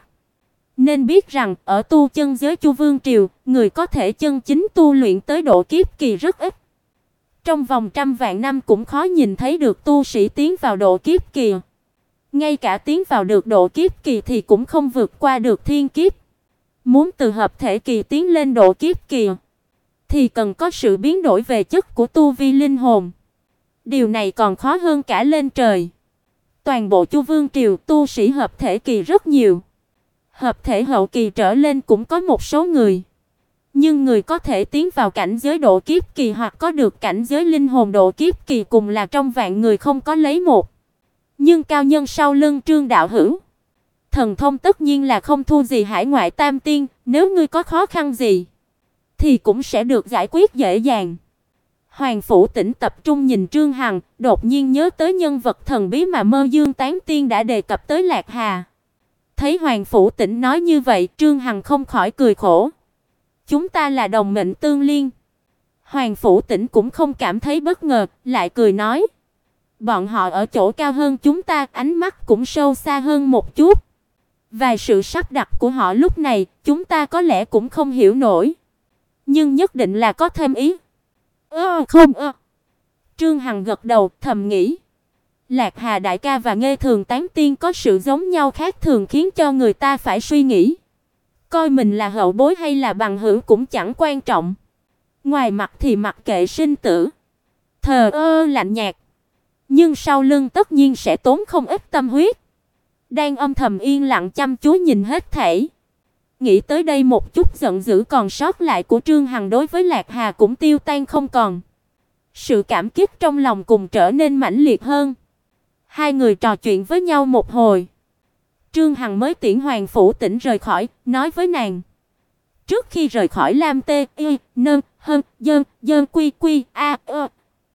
Nên biết rằng, ở tu chân giới Chu Vương triều, người có thể chân chính tu luyện tới độ kiếp kỳ rất ít. Trong vòng trăm vạn năm cũng khó nhìn thấy được tu sĩ tiến vào độ kiếp kỳ. Ngay cả tiến vào được độ kiếp kỳ thì cũng không vượt qua được thiên kiếp. Muốn từ hợp thể kỳ tiến lên độ kiếp kỳ, thì cần có sự biến đổi về chất của tu vi linh hồn. Điều này còn khó hơn cả lên trời. Toàn bộ Chu Vương triều tu sĩ hợp thể kỳ rất nhiều. Hợp thể hậu kỳ trở lên cũng có một số người. Nhưng người có thể tiến vào cảnh giới độ kiếp kỳ hoặc có được cảnh giới linh hồn độ kiếp kỳ cùng là trong vạn người không có lấy một. Nhưng cao nhân sau lưng Trương đạo hữu, thần thông tất nhiên là không thua gì hải ngoại tam tiên, nếu ngươi có khó khăn gì thì cũng sẽ được giải quyết dễ dàng." Hoàng Phủ Tỉnh tập trung nhìn Trương Hằng, đột nhiên nhớ tới nhân vật thần bí mà Mơ Dương Tán Tiên đã đề cập tới Lạc Hà. Thấy Hoàng Phủ Tỉnh nói như vậy, Trương Hằng không khỏi cười khổ. "Chúng ta là đồng mệnh tương liên." Hoàng Phủ Tỉnh cũng không cảm thấy bất ngờ, lại cười nói, "Bọn họ ở chỗ cao hơn chúng ta, ánh mắt cũng sâu xa hơn một chút. Vài sự sắp đặt của họ lúc này, chúng ta có lẽ cũng không hiểu nổi. Nhưng nhất định là có thêm ý." Không. Trương Hằng gật đầu, thầm nghĩ, Lạc Hà đại ca và Nghê Thường Tán Tiên có sự giống nhau khác thường khiến cho người ta phải suy nghĩ. Coi mình là hậu bối hay là bằng hữu cũng chẳng quan trọng. Ngoài mặt thì mặc kệ sinh tử, thờ ơ lạnh nhạt, nhưng sau lưng tất nhiên sẽ tốn không ít tâm huyết. Đang âm thầm yên lặng chăm chú nhìn hết thảy. Nghĩ tới đây, một chút giận dữ còn sót lại của Trương Hằng đối với Lạc Hà cũng tiêu tan không còn. Sự cảm kích trong lòng cùng trở nên mãnh liệt hơn. Hai người trò chuyện với nhau một hồi, Trương Hằng mới tiễn Hoàng Phủ Tỉnh rời khỏi, nói với nàng, trước khi rời khỏi Lam Tê Y Nơ Dơn, dơn quy quy a ơ.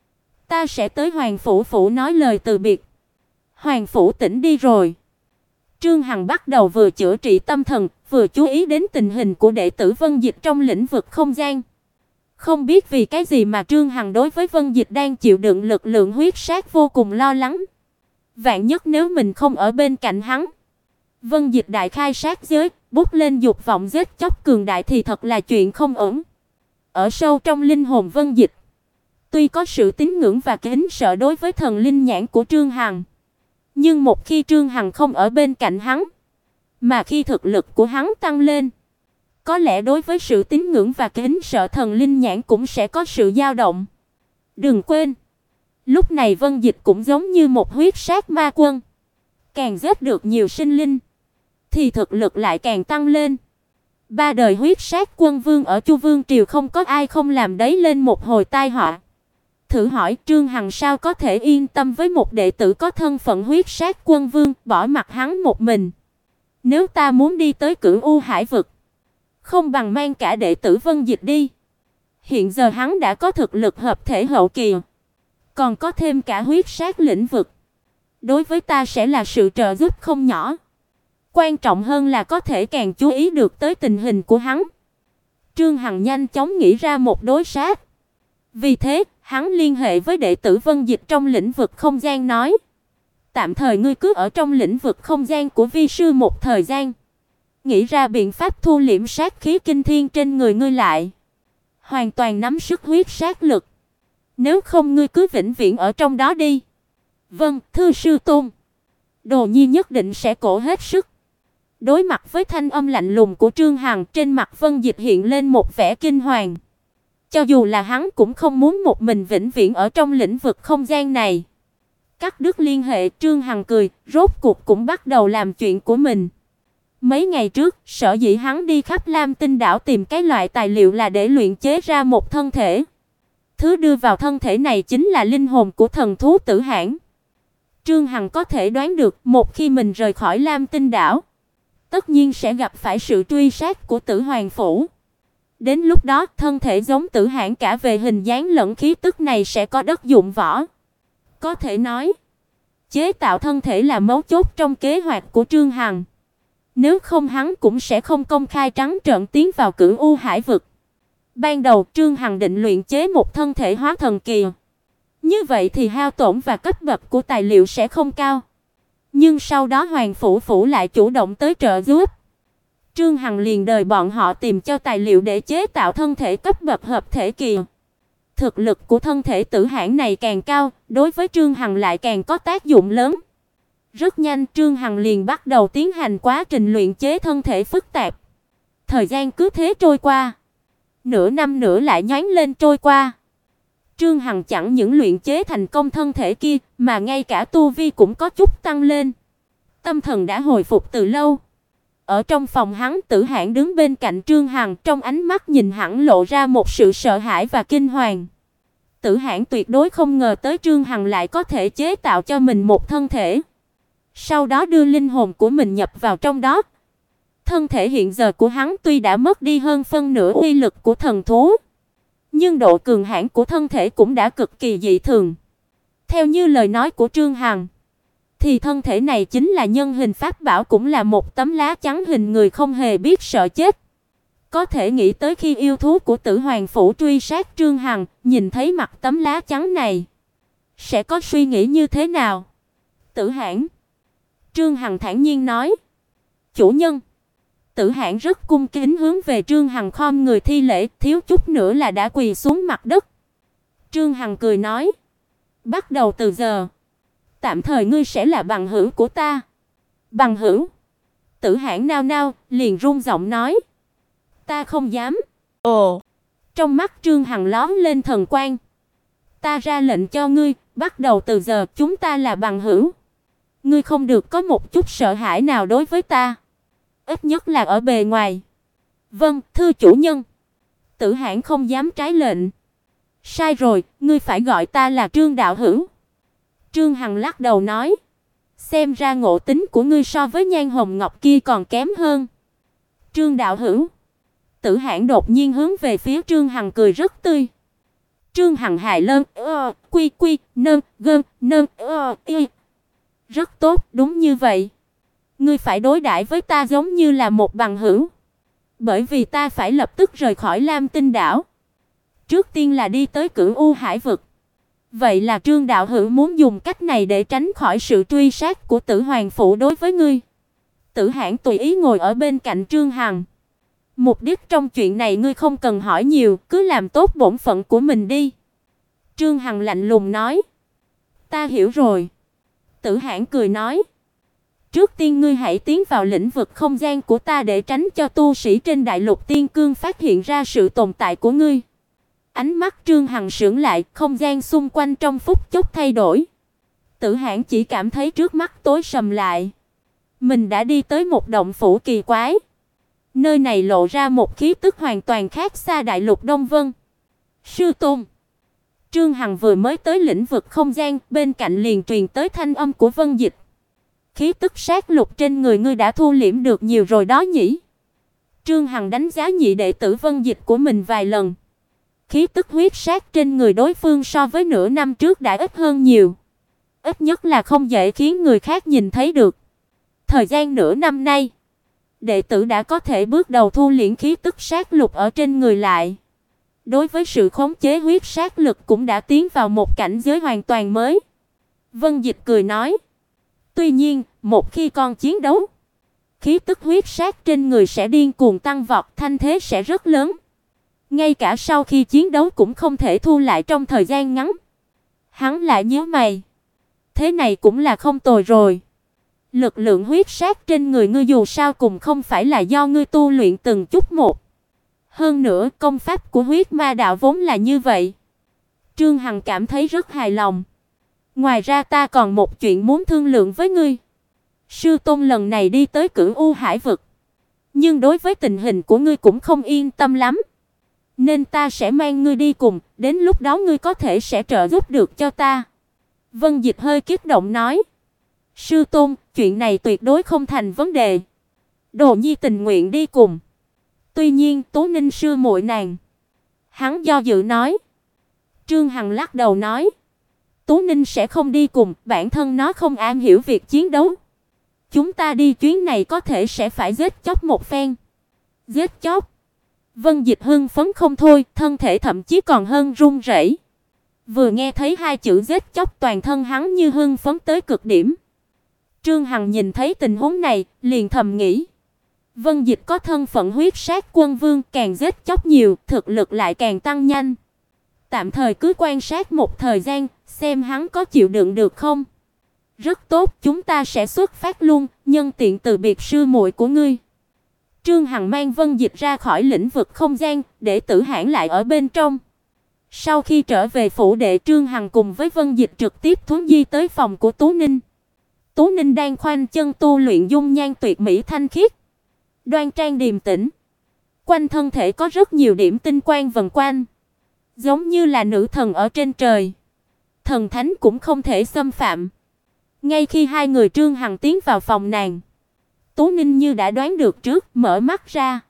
Ta sẽ tới Hoàng phủ phủ nói lời từ biệt. Hoàng phủ tỉnh đi rồi. Trương Hằng bắt đầu vừa chữa trị tâm thần, vừa chú ý đến tình hình của đệ tử Vân Dịch trong lĩnh vực không gian. Không biết vì cái gì mà Trương Hằng đối với Vân Dịch đang chịu đựng lực lượng huyết sát vô cùng lo lắng. Vạn nhất nếu mình không ở bên cạnh hắn, Vân Dịch đại khai sát giới, bút lên dục vọng giết chóc cường đại thì thật là chuyện không ổn. Ở sâu trong linh hồn Vân Dịch, tuy có sự tín ngưỡng và kính sợ đối với thần linh nhãn của Trương Hằng, nhưng một khi Trương Hằng không ở bên cạnh hắn, mà khi thực lực của hắn tăng lên, có lẽ đối với sự tín ngưỡng và kính sợ thần linh nhãn cũng sẽ có sự dao động. Đừng quên, lúc này Vân Dịch cũng giống như một huyết sát ma quân, càng giết được nhiều sinh linh thì thực lực lại càng tăng lên. Ba đời huyết sát quân vương ở Chu Vương triều không có ai không làm đấy lên một hồi tai họa. Thử hỏi Trương Hằng sao có thể yên tâm với một đệ tử có thân phận huyết sát quân vương, bỏ mặc hắn một mình. Nếu ta muốn đi tới Cửu U Hải vực, không bằng mang cả đệ tử Vân Dịch đi. Hiện giờ hắn đã có thực lực hợp thể hậu kỳ, còn có thêm cả huyết sát lĩnh vực. Đối với ta sẽ là sự trợ giúp không nhỏ. Quan trọng hơn là có thể càng chú ý được tới tình hình của hắn. Trương Hằng nhanh chóng nghĩ ra một đối sách. Vì thế, hắn liên hệ với đệ tử Vân Dịch trong lĩnh vực không gian nói: "Tạm thời ngươi cứ ở trong lĩnh vực không gian của vi sư một thời gian, nghĩ ra biện pháp thu liễm sát khí kinh thiên trên người ngươi lại, hoàn toàn nắm sức huyết sát lực. Nếu không ngươi cứ vĩnh viễn ở trong đó đi." "Vâng, thưa sư tôn." Đồ Nhi nhất định sẽ cố hết sức. Đối mặt với thanh âm lạnh lùng của Trương Hằng, trên mặt Vân Dịch hiện lên một vẻ kinh hoàng. Cho dù là hắn cũng không muốn một mình vĩnh viễn ở trong lĩnh vực không gian này. Cắt đứt liên hệ, Trương Hằng cười, rốt cuộc cũng bắt đầu làm chuyện của mình. Mấy ngày trước, sở dĩ hắn đi khắp Lam Tinh đảo tìm cái loại tài liệu là để luyện chế ra một thân thể. Thứ đưa vào thân thể này chính là linh hồn của thần thú Tử Hãn. Trương Hằng có thể đoán được, một khi mình rời khỏi Lam Tinh đảo, tất nhiên sẽ gặp phải sự truy sát của Tử Hoàng phủ. Đến lúc đó, thân thể giống Tử Hãn cả về hình dáng lẫn khí tức này sẽ có đất dụng võ. Có thể nói, chế tạo thân thể là mấu chốt trong kế hoạch của Trương Hằng. Nếu không hắn cũng sẽ không công khai trắng trợn tiến vào Cửu U Hải vực. Ban đầu Trương Hằng định luyện chế một thân thể hóa thần kỳ. Như vậy thì hao tổn và cấp bậc của tài liệu sẽ không cao. Nhưng sau đó Hoàng phủ phủ lại chủ động tới trợ giúp. Trương Hằng liền đợi bọn họ tìm cho tài liệu để chế tạo thân thể cấp bậc hợp thể kỳ. Thực lực của thân thể Tử Hãn này càng cao, đối với Trương Hằng lại càng có tác dụng lớn. Rất nhanh Trương Hằng liền bắt đầu tiến hành quá trình luyện chế thân thể phức tạp. Thời gian cứ thế trôi qua, nửa năm nữa lại nhoáng lên trôi qua. Trương Hằng chẳng những luyện chế thành công thân thể kia, mà ngay cả tu vi cũng có chút tăng lên. Tâm thần đã hồi phục từ lâu. Ở trong phòng hắn, Tử Hãn đứng bên cạnh Trương Hằng, trong ánh mắt nhìn hắn lộ ra một sự sợ hãi và kinh hoàng. Tử Hãn tuyệt đối không ngờ tới Trương Hằng lại có thể chế tạo cho mình một thân thể, sau đó đưa linh hồn của mình nhập vào trong đó. Thân thể hiện giờ của hắn tuy đã mất đi hơn phân nửa uy lực của thần thú, nhưng độ cường hãn của thân thể cũng đã cực kỳ dị thường. Theo như lời nói của Trương Hằng, thì thân thể này chính là nhân hình pháp bảo, cũng là một tấm lá chắn hình người không hề biết sợ chết. Có thể nghĩ tới khi yêu thú của Tử Hoàng phủ truy sát Trương Hằng, nhìn thấy mặt tấm lá chắn này, sẽ có suy nghĩ như thế nào? Tử Hãn. Trương Hằng thản nhiên nói. Chủ nhân. Tử Hãn rất cung kính hướng về Trương Hằng khom người thi lễ, thiếu chút nữa là đã quỳ xuống mặt đất. Trương Hằng cười nói. Bắt đầu từ giờ, tạm thời ngươi sẽ là bằng hữu của ta. Bằng hữu? Tử Hãn nao nao, liền run giọng nói. Ta không dám. Ồ. Trong mắt Trương Hằng lóe lên thần quang. Ta ra lệnh cho ngươi, bắt đầu từ giờ chúng ta là bằng hữu. Ngươi không được có một chút sợ hãi nào đối với ta, ít nhất là ở bề ngoài. Vâng, thưa chủ nhân. Tử Hãn không dám trái lệnh. Sai rồi, ngươi phải gọi ta là Trương đạo hữu. Trương Hằng lắc đầu nói. Xem ra ngộ tính của ngươi so với Nhan Hồng Ngọc kia còn kém hơn. Trương đạo hữu. Tử Hãn đột nhiên hướng về phía Trương Hằng cười rất tươi. Trương Hằng hài lơn, quy quy, nơn, gơn, nơn, y. Rất tốt, đúng như vậy. Ngươi phải đối đãi với ta giống như là một bằng hữu. Bởi vì ta phải lập tức rời khỏi Lam Tinh đảo. Trước tiên là đi tới Cửu U Hải vực. Vậy là Trương đạo hữu muốn dùng cách này để tránh khỏi sự truy sát của Tử Hoàng phủ đối với ngươi. Tử Hãn tùy ý ngồi ở bên cạnh Trương Hằng. Mục đích trong chuyện này ngươi không cần hỏi nhiều, cứ làm tốt bổn phận của mình đi. Trương Hằng lạnh lùng nói. Ta hiểu rồi. Tử Hãn cười nói. Trước tiên ngươi hãy tiến vào lĩnh vực không gian của ta để tránh cho tu sĩ trên đại lục tiên cương phát hiện ra sự tồn tại của ngươi. Ánh mắt Trương Hằng sững lại, không gian xung quanh trong phút chốc thay đổi. Tử Hãn chỉ cảm thấy trước mắt tối sầm lại. Mình đã đi tới một động phủ kỳ quái. Nơi này lộ ra một khí tức hoàn toàn khác xa đại lục Đông Vân. Sư tôn. Trương Hằng vừa mới tới lĩnh vực không gian, bên cạnh liền truyền tới thanh âm của Vân Dịch. Khí tức sát lục trên người ngươi đã thu liễm được nhiều rồi đó nhỉ? Trương Hằng đánh giá nhị đệ tử Vân Dịch của mình vài lần. Khí tức huyết sát trên người đối phương so với nửa năm trước đã ít hơn nhiều. Ít nhất là không dễ khiến người khác nhìn thấy được. Thời gian nửa năm nay, đệ tử đã có thể bước đầu thu liễm khí tức sát lục ở trên người lại. Đối với sự khống chế huyết sát lực cũng đã tiến vào một cảnh giới hoàn toàn mới. Vân Dịch cười nói. Tuy nhiên, một khi con chiến đấu, khí tức huyết sát trên người sẽ điên cuồng tăng vọt, thanh thế sẽ rất lớn. Ngay cả sau khi chiến đấu cũng không thể thu lại trong thời gian ngắn. Hắn lại nhíu mày. Thế này cũng là không tồi rồi. Lực lượng huyết sát trên người ngươi dù sao cũng không phải là do ngươi tu luyện từng chút một. Hơn nữa, công pháp của huyết ma đạo vốn là như vậy. Trương Hằng cảm thấy rất hài lòng. Ngoài ra ta còn một chuyện muốn thương lượng với ngươi. Sư tôn lần này đi tới Cửu U Hải vực, nhưng đối với tình hình của ngươi cũng không yên tâm lắm. Nên ta sẽ mang ngươi đi cùng, đến lúc đó ngươi có thể sẽ trợ giúp được cho ta. Vân Dịch hơi kích động nói. Sư tôn, chuyện này tuyệt đối không thành vấn đề. Đồ Nhi tình nguyện đi cùng. Tuy nhiên, Tố Ninh sư muội nàng. Hắn do dự nói. Trương Hằng lắc đầu nói. Tố Ninh sẽ không đi cùng, bản thân nó không am hiểu việc chiến đấu. Chúng ta đi chuyến này có thể sẽ phải giết chóc một phen. Giết chóc? Vân Dịch hưng phấn không thôi, thân thể thậm chí còn hơn run rẩy. Vừa nghe thấy hai chữ giết chóc, toàn thân hắn như hưng phấn tới cực điểm. Trương Hằng nhìn thấy tình huống này, liền thầm nghĩ. Vân Dịch có thân phận huyết sát quân vương, càng giết chóc nhiều, thực lực lại càng tăng nhanh. Tạm thời cứ quan sát một thời gian, xem hắn có chịu đựng được không. Rất tốt, chúng ta sẽ xuất phát luôn, nhân tiện từ biệt sư muội của ngươi. Trương Hằng mang Vân Dịch ra khỏi lĩnh vực không gian, để Tử Hãn lại ở bên trong. Sau khi trở về phủ đệ, Trương Hằng cùng với Vân Dịch trực tiếp thuấn di tới phòng của Tú Ninh. Tú Ninh đang khoanh chân tu luyện, dung nhan tuyệt mỹ thanh khiết, đoan trang điềm tĩnh. Quanh thân thể có rất nhiều điểm tinh quang vần quanh, giống như là nữ thần ở trên trời. Thần thánh cũng không thể xâm phạm. Ngay khi hai người Trương Hằng tiến vào phòng nàng, Tú Ninh như đã đoán được trước, mở mắt ra.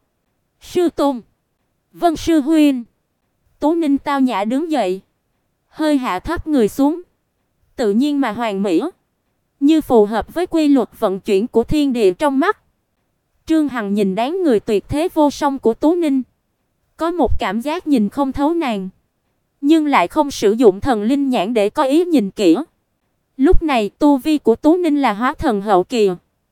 Sư tôn. Vân sư huynh. Tú Ninh tao nhã đứng dậy, hơi hạ thấp người xuống, tự nhiên mà hoàn mỹ, như phù hợp với quy luật vận chuyển của thiên địa trong mắt. Trương Hằng nhìn dáng người tuyệt thế vô song của Tú Ninh, có một cảm giác nhìn không thấu nàng, nhưng lại không sử dụng thần linh nhãn để có ý nhìn kỹ. Lúc này tu vi của Tú Ninh là hóa thần hậu kỳ.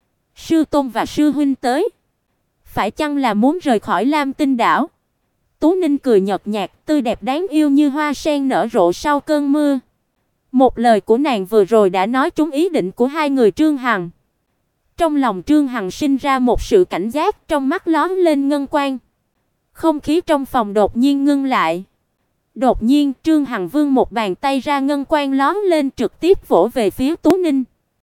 Sư tôn và sư huynh tới, phải chăng là muốn rời khỏi Lam Tinh đảo? Tú Ninh cười nhợt nhạt, tươi đẹp đáng yêu như hoa sen nở rộ sau cơn mưa. Một lời của nàng vừa rồi đã nói trúng ý định của hai người Trương Hằng. Trong lòng Trương Hằng sinh ra một sự cảnh giác, trong mắt lóe lên ngân quang. Không khí trong phòng đột nhiên ngưng lại. Đột nhiên, Trương Hằng vươn một bàn tay ra, ngân quang lóe lên trực tiếp vỗ về phía Tú Ninh.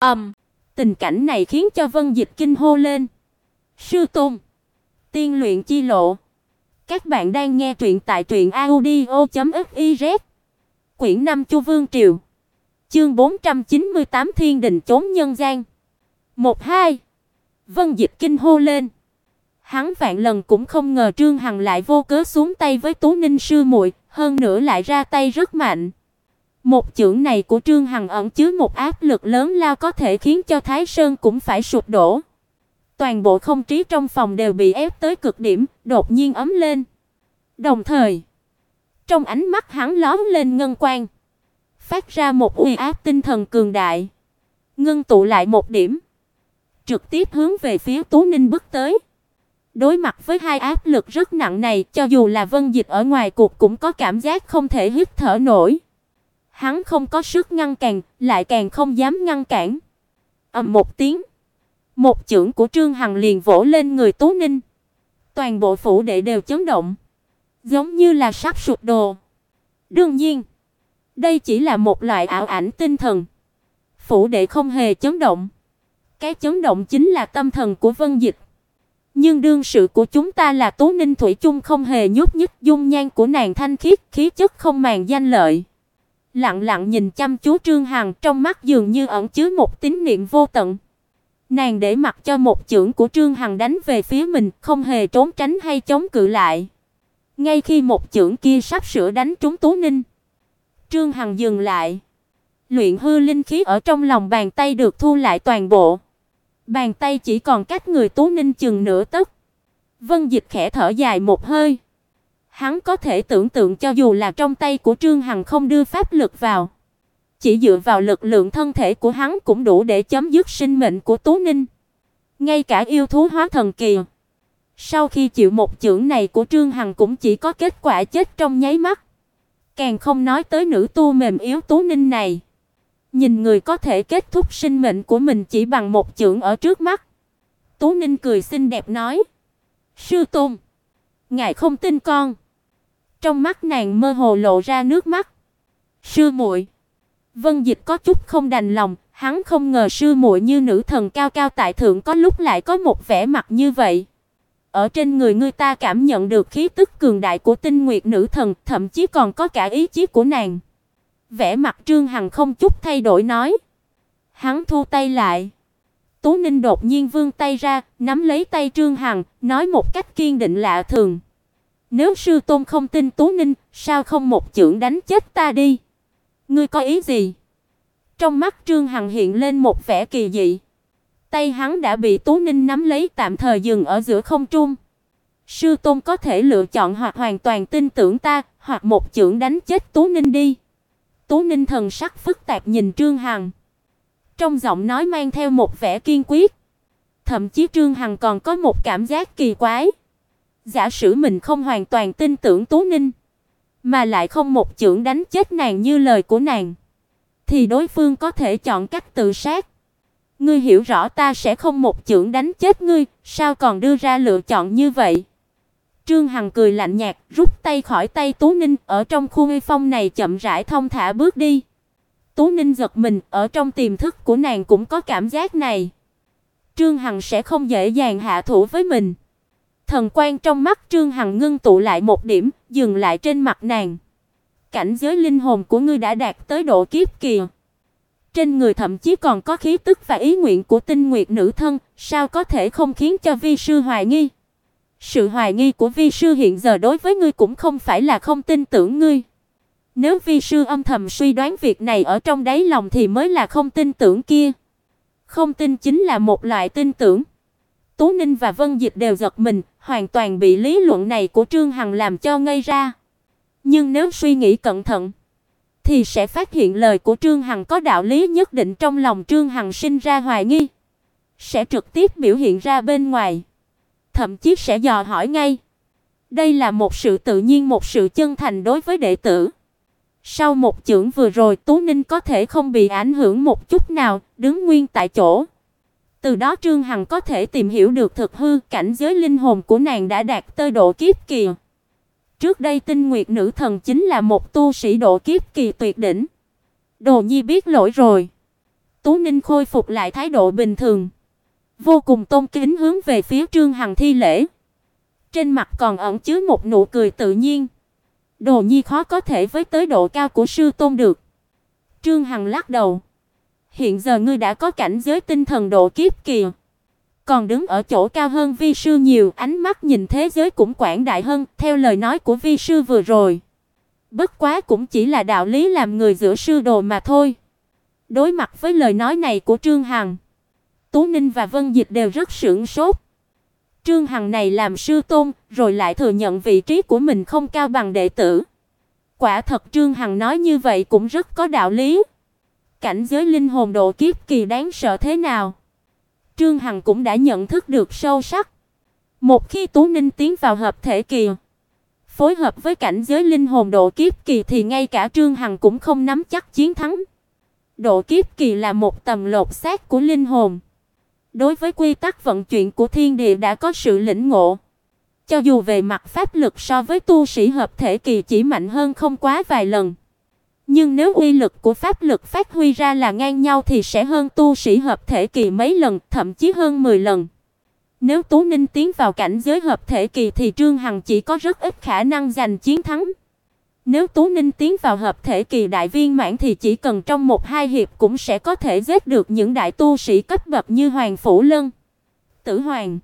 Tình cảnh này khiến cho Vân Dịch kinh hô lên. Sư tôn, tiên luyện chi lộ. Các bạn đang nghe truyện tại truyệnaudio.fiz. Quyển 5 Chu Vương Triều. Chương 498 Thiên Đình chốn nhân gian. 1-2. Vân Dịch kinh hô lên. Hắn vạn lần cũng không ngờ Trương Hằng lại vô cớ xuống tay với Tú Ninh sư muội, hơn nữa lại ra tay rất mạnh. Một chưởng này của Trương Hằng ẩn chứa một áp lực lớn lao có thể khiến cho Thái Sơn cũng phải sụp đổ. Toàn bộ không khí trong phòng đều bị ép tới cực điểm, đột nhiên ấm lên. Đồng thời, trong ánh mắt hắn lóe lên ngân quang, phát ra một uy áp tinh thần cường đại, ngưng tụ lại một điểm, trực tiếp hướng về phía Tú Ninh bước tới. Đối mặt với hai áp lực rất nặng này, cho dù là Vân Dịch ở ngoài cuộc cũng có cảm giác không thể hít thở nổi. Hắn không có sức ngăn cản, lại càng không dám ngăn cản. Ầm một tiếng, một chưởng của Trương Hằng liền vỗ lên người Tú Ninh. Toàn bộ phủ đệ đều chấn động, giống như là sắp sụp đổ. Đương nhiên, đây chỉ là một loại ảo ảnh tinh thần. Phủ đệ không hề chấn động. Cái chấn động chính là tâm thần của Vân Dịch. Nhưng đương sự của chúng ta là Tú Ninh thủy chung không hề nhúc nhích, dung nhan của nàng thanh khiết, khí chất không màng danh lợi. Lặng lặng nhìn chăm chú Trương Hằng, trong mắt dường như ẩn chứa một tín niệm vô tận. Nàng để mặc cho một chưởng của Trương Hằng đánh về phía mình, không hề trốn tránh hay chống cự lại. Ngay khi một chưởng kia sắp sửa đánh trúng Tú Ninh, Trương Hằng dừng lại. Luyện hư linh khí ở trong lòng bàn tay được thu lại toàn bộ. Bàn tay chỉ còn cách người Tú Ninh chừng nửa tấc. Vân Dịch khẽ thở dài một hơi. Hắn có thể tưởng tượng cho dù là trong tay của Trương Hằng không đưa pháp lực vào, chỉ dựa vào lực lượng thân thể của hắn cũng đủ để chấm dứt sinh mệnh của Tú Ninh. Ngay cả yêu thú hóa thần kỳ, sau khi chịu một chưởng này của Trương Hằng cũng chỉ có kết quả chết trong nháy mắt. Càng không nói tới nữ tu mềm yếu Tú Ninh này. Nhìn người có thể kết thúc sinh mệnh của mình chỉ bằng một chưởng ở trước mắt. Tú Ninh cười xinh đẹp nói: "Sư tôn, ngài không tin con." Trong mắt nàng mơ hồ lộ ra nước mắt. "Sư muội." Vân Dịch có chút không đành lòng, hắn không ngờ sư muội như nữ thần cao cao tại thượng có lúc lại có một vẻ mặt như vậy. Ở trên người ta cảm nhận được khí tức cường đại của Tinh Nguyệt nữ thần, thậm chí còn có cả ý chí của nàng. Vẻ mặt Trương Hằng không chút thay đổi nói. Hắn thu tay lại. Tú Ninh đột nhiên vươn tay ra, nắm lấy tay Trương Hằng, nói một cách kiên định lạ thường: "Nếu sư tôn không tin Tú Ninh, sao không một chưởng đánh chết ta đi? Ngươi có ý gì?" Trong mắt Trương Hằng hiện lên một vẻ kỳ dị. Tay hắn đã bị Tú Ninh nắm lấy, tạm thời dừng ở giữa không trung. "Sư tôn có thể lựa chọn hoặc hoàn toàn tin tưởng ta, hoặc một chưởng đánh chết Tú Ninh đi." Tú Ninh thần sắc phức tạp nhìn Trương Hằng, trong giọng nói mang theo một vẻ kiên quyết. Thậm chí Trương Hằng còn có một cảm giác kỳ quái. Giả sử mình không hoàn toàn tin tưởng Tú Ninh, mà lại không một chưởng đánh chết nàng như lời của nàng, thì đối phương có thể chọn cách tự sát. Ngươi hiểu rõ ta sẽ không một chưởng đánh chết ngươi, sao còn đưa ra lựa chọn như vậy? Trương Hằng cười lạnh nhạt, rút tay khỏi tay Tú Ninh, ở trong khu uy phong này chậm rãi thong thả bước đi. Tú Ninh giật mình, ở trong tiềm thức của nàng cũng có cảm giác này. Trương Hằng sẽ không dễ dàng hạ thủ với mình. Thần quang trong mắt Trương Hằng ngưng tụ lại một điểm, dừng lại trên mặt nàng. Cảnh giới linh hồn của ngươi đã đạt tới độ kiếp kỳ. Trên người thậm chí còn có khí tức và ý nguyện của Tinh Nguyệt nữ thân, sao có thể không khiến cho vi sư hoài nghi? Sự hoài nghi của vi sư hiện giờ đối với ngươi cũng không phải là không tin tưởng ngươi. Nếu vi sư âm thầm suy đoán việc này ở trong đáy lòng thì mới là không tin tưởng kia. Không tin chính là một loại tin tưởng. Tú Ninh và Vân Dịch đều giật mình, hoàn toàn bị lý luận này của Trương Hằng làm cho ngây ra. Nhưng nếu suy nghĩ cẩn thận, thì sẽ phát hiện lời của Trương Hằng có đạo lý nhất định. Trong lòng Trương Hằng sinh ra hoài nghi, sẽ trực tiếp biểu hiện ra bên ngoài, thậm chí sẽ dò hỏi ngay. Đây là một sự tự nhiên, một sự chân thành đối với đệ tử. Sau một chưởng vừa rồi, Tú Ninh có thể không bị ảnh hưởng một chút nào, đứng nguyên tại chỗ. Từ đó Trương Hằng có thể tìm hiểu được thực hư, cảnh giới linh hồn của nàng đã đạt tới độ kiếp kỳ. Trước đây Tinh Nguyệt nữ thần chính là một tu sĩ độ kiếp kỳ tuyệt đỉnh. Đồ Nhi biết lỗi rồi. Tú Ninh khôi phục lại thái độ bình thường, vô cùng tôn kính hướng về phía Trương Hằng thi lễ. Trên mặt còn ẩn chứa một nụ cười tự nhiên. Đồ Nhi khó có thể với tới độ cao của sư tôn được. Trương Hằng lắc đầu. Hiện giờ ngươi đã có cảnh giới tinh thần độ kiếp kỳ. còn đứng ở chỗ cao hơn vi sư nhiều, ánh mắt nhìn thế giới cũng quảng đại hơn, theo lời nói của vi sư vừa rồi. Bất quá cũng chỉ là đạo lý làm người giữa sư đồ mà thôi. Đối mặt với lời nói này của Trương Hằng, Tú Ninh và Vân Dịch đều rất sửng sốt. Trương Hằng này làm sư tôn, rồi lại thừa nhận vị trí của mình không cao bằng đệ tử. Quả thật Trương Hằng nói như vậy cũng rất có đạo lý. Cảnh giới linh hồn độ kiếp kỳ đáng sợ thế nào, Trương Hằng cũng đã nhận thức được sâu sắc. Một khi Tú Ninh tiến vào hợp thể kỳ, phối hợp với cảnh giới linh hồn độ kiếp kỳ thì ngay cả Trương Hằng cũng không nắm chắc chiến thắng. Độ kiếp kỳ là một tầm lột xác của linh hồn. Đối với quy tắc vận chuyển của thiên địa đã có sự lĩnh ngộ. Cho dù về mặt pháp lực so với tu sĩ hợp thể kỳ chỉ mạnh hơn không quá vài lần, nhưng nếu uy lực của pháp lực phát huy ra là ngang nhau thì sẽ hơn tu sĩ hợp thể kỳ mấy lần, thậm chí hơn 10 lần. Nếu Tú Ninh tiến vào cảnh giới hợp thể kỳ thì Trương Hằng chỉ có rất ít khả năng giành chiến thắng. Nếu Tú Ninh tiến vào hợp thể kỳ đại viên mãn thì chỉ cần trong 1-2 hiệp cũng sẽ có thể giết được những đại tu sĩ cấp bậc như Hoàng Phủ Lân, Tử Hoàng.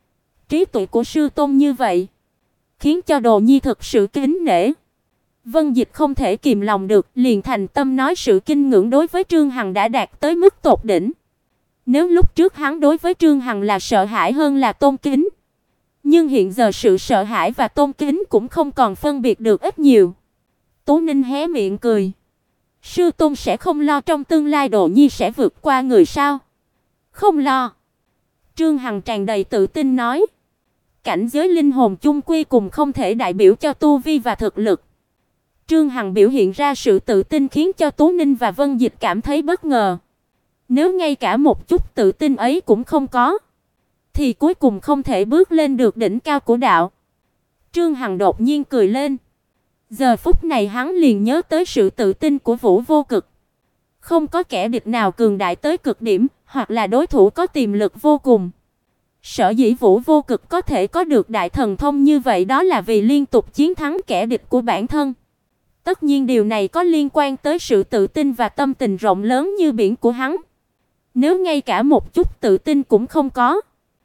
Trí tuệ của sư tôn như vậy, khiến cho Đồ Nhi thực sự kính nể. Vân Dịch không thể kìm lòng được, liền thành tâm nói sự kinh ngưỡng đối với Trương Hằng đã đạt tới mức tột đỉnh. Nếu lúc trước hắn đối với Trương Hằng là sợ hãi hơn là tôn kính, nhưng hiện giờ sự sợ hãi và tôn kính cũng không còn phân biệt được ít nhiều. Tú Ninh hé miệng cười. Sư tôn sẽ không lo trong tương lai Đồ Nhi sẽ vượt qua người sao? Không lo. Trương Hằng tràn đầy tự tin nói. Cảnh giới linh hồn chung quy cùng không thể đại biểu cho tu vi và thực lực. Trương Hằng biểu hiện ra sự tự tin khiến cho Tú Ninh và Vân Dịch cảm thấy bất ngờ. Nếu ngay cả một chút tự tin ấy cũng không có, thì cuối cùng không thể bước lên được đỉnh cao của đạo. Trương Hằng đột nhiên cười lên. Giờ phút này hắn liền nhớ tới sự tự tin của Vũ Vô Cực. Không có kẻ địch nào cường đại tới cực điểm, hoặc là đối thủ có tiềm lực vô cùng. Sở dĩ Vũ Vô Cực có thể có được đại thần thông như vậy đó là vì liên tục chiến thắng kẻ địch của bản thân. Tất nhiên điều này có liên quan tới sự tự tin và tâm tình rộng lớn như biển của hắn. Nếu ngay cả một chút tự tin cũng không có,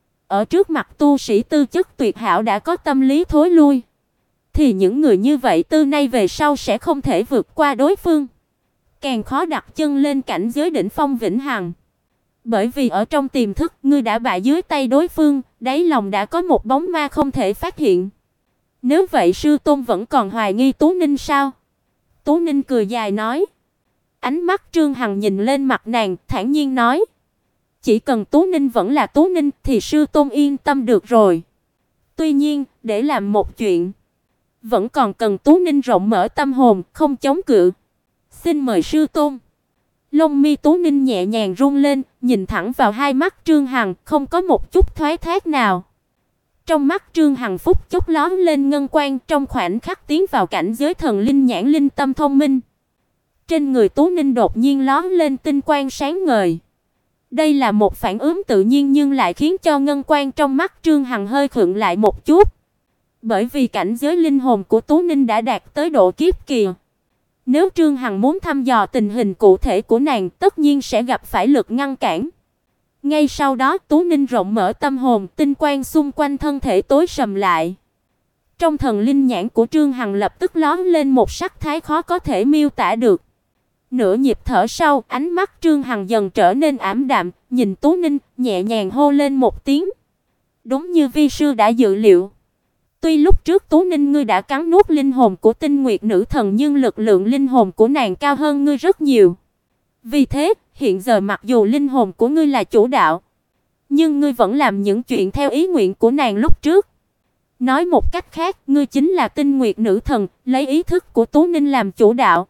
ở trước mặt tu sĩ tư chất tuyệt hảo đã có tâm lý thối lui, thì những người như vậy từ nay về sau sẽ không thể vượt qua đối phương, càng khó đặt chân lên cảnh giới đỉnh phong vĩnh hằng. Bởi vì ở trong tiềm thức ngươi đã bại dưới tay đối phương, đáy lòng đã có một bóng ma không thể phát hiện. Nếu vậy sư tôn vẫn còn hoài nghi Tú Ninh sao? Tú Ninh cười dài nói. Ánh mắt Trương Hằng nhìn lên mặt nàng, thản nhiên nói. Chỉ cần Tú Ninh vẫn là Tú Ninh thì sư tôn yên tâm được rồi. Tuy nhiên, để làm một chuyện, vẫn còn cần Tú Ninh rộng mở tâm hồn, không chống cự. Xin mời sư tôn. Lông mi Tú Ninh nhẹ nhàng rung lên, nhìn thẳng vào hai mắt Trương Hằng, không có một chút thoái thác nào. Trong mắt Trương Hằng phút chốc lóe lên ngân quang, trong khoảnh khắc tiến vào cảnh giới thần linh nhãn linh tâm thông minh. Trên người Tú Ninh đột nhiên lóe lên tinh quang sáng ngời. Đây là một phản ứng tự nhiên nhưng lại khiến cho ngân quang trong mắt Trương Hằng hơi khựng lại một chút. Bởi vì cảnh giới linh hồn của Tú Ninh đã đạt tới độ kiếp kỳ. Nếu Trương Hằng muốn thăm dò tình hình cụ thể của nàng, tất nhiên sẽ gặp phải lực ngăn cản. Ngay sau đó, Tú Ninh rộng mở tâm hồn, tinh quang xung quanh thân thể tối sầm lại. Trong thần linh nhãn của Trương Hằng lập tức lóe lên một sắc thái khó có thể miêu tả được. Nửa nhịp thở sau, ánh mắt Trương Hằng dần trở nên ảm đạm, nhìn Tú Ninh, nhẹ nhàng hô lên một tiếng. Đúng như vi sư đã dự liệu. Tuy lúc trước Tú Ninh ngươi đã cắn nuốt linh hồn của Tinh Nguyệt nữ thần nhưng lực lượng linh hồn của nàng cao hơn ngươi rất nhiều. Vì thế, hiện giờ mặc dù linh hồn của ngươi là chủ đạo, nhưng ngươi vẫn làm những chuyện theo ý nguyện của nàng lúc trước. Nói một cách khác, ngươi chính là Tinh Nguyệt nữ thần, lấy ý thức của Tú Ninh làm chủ đạo.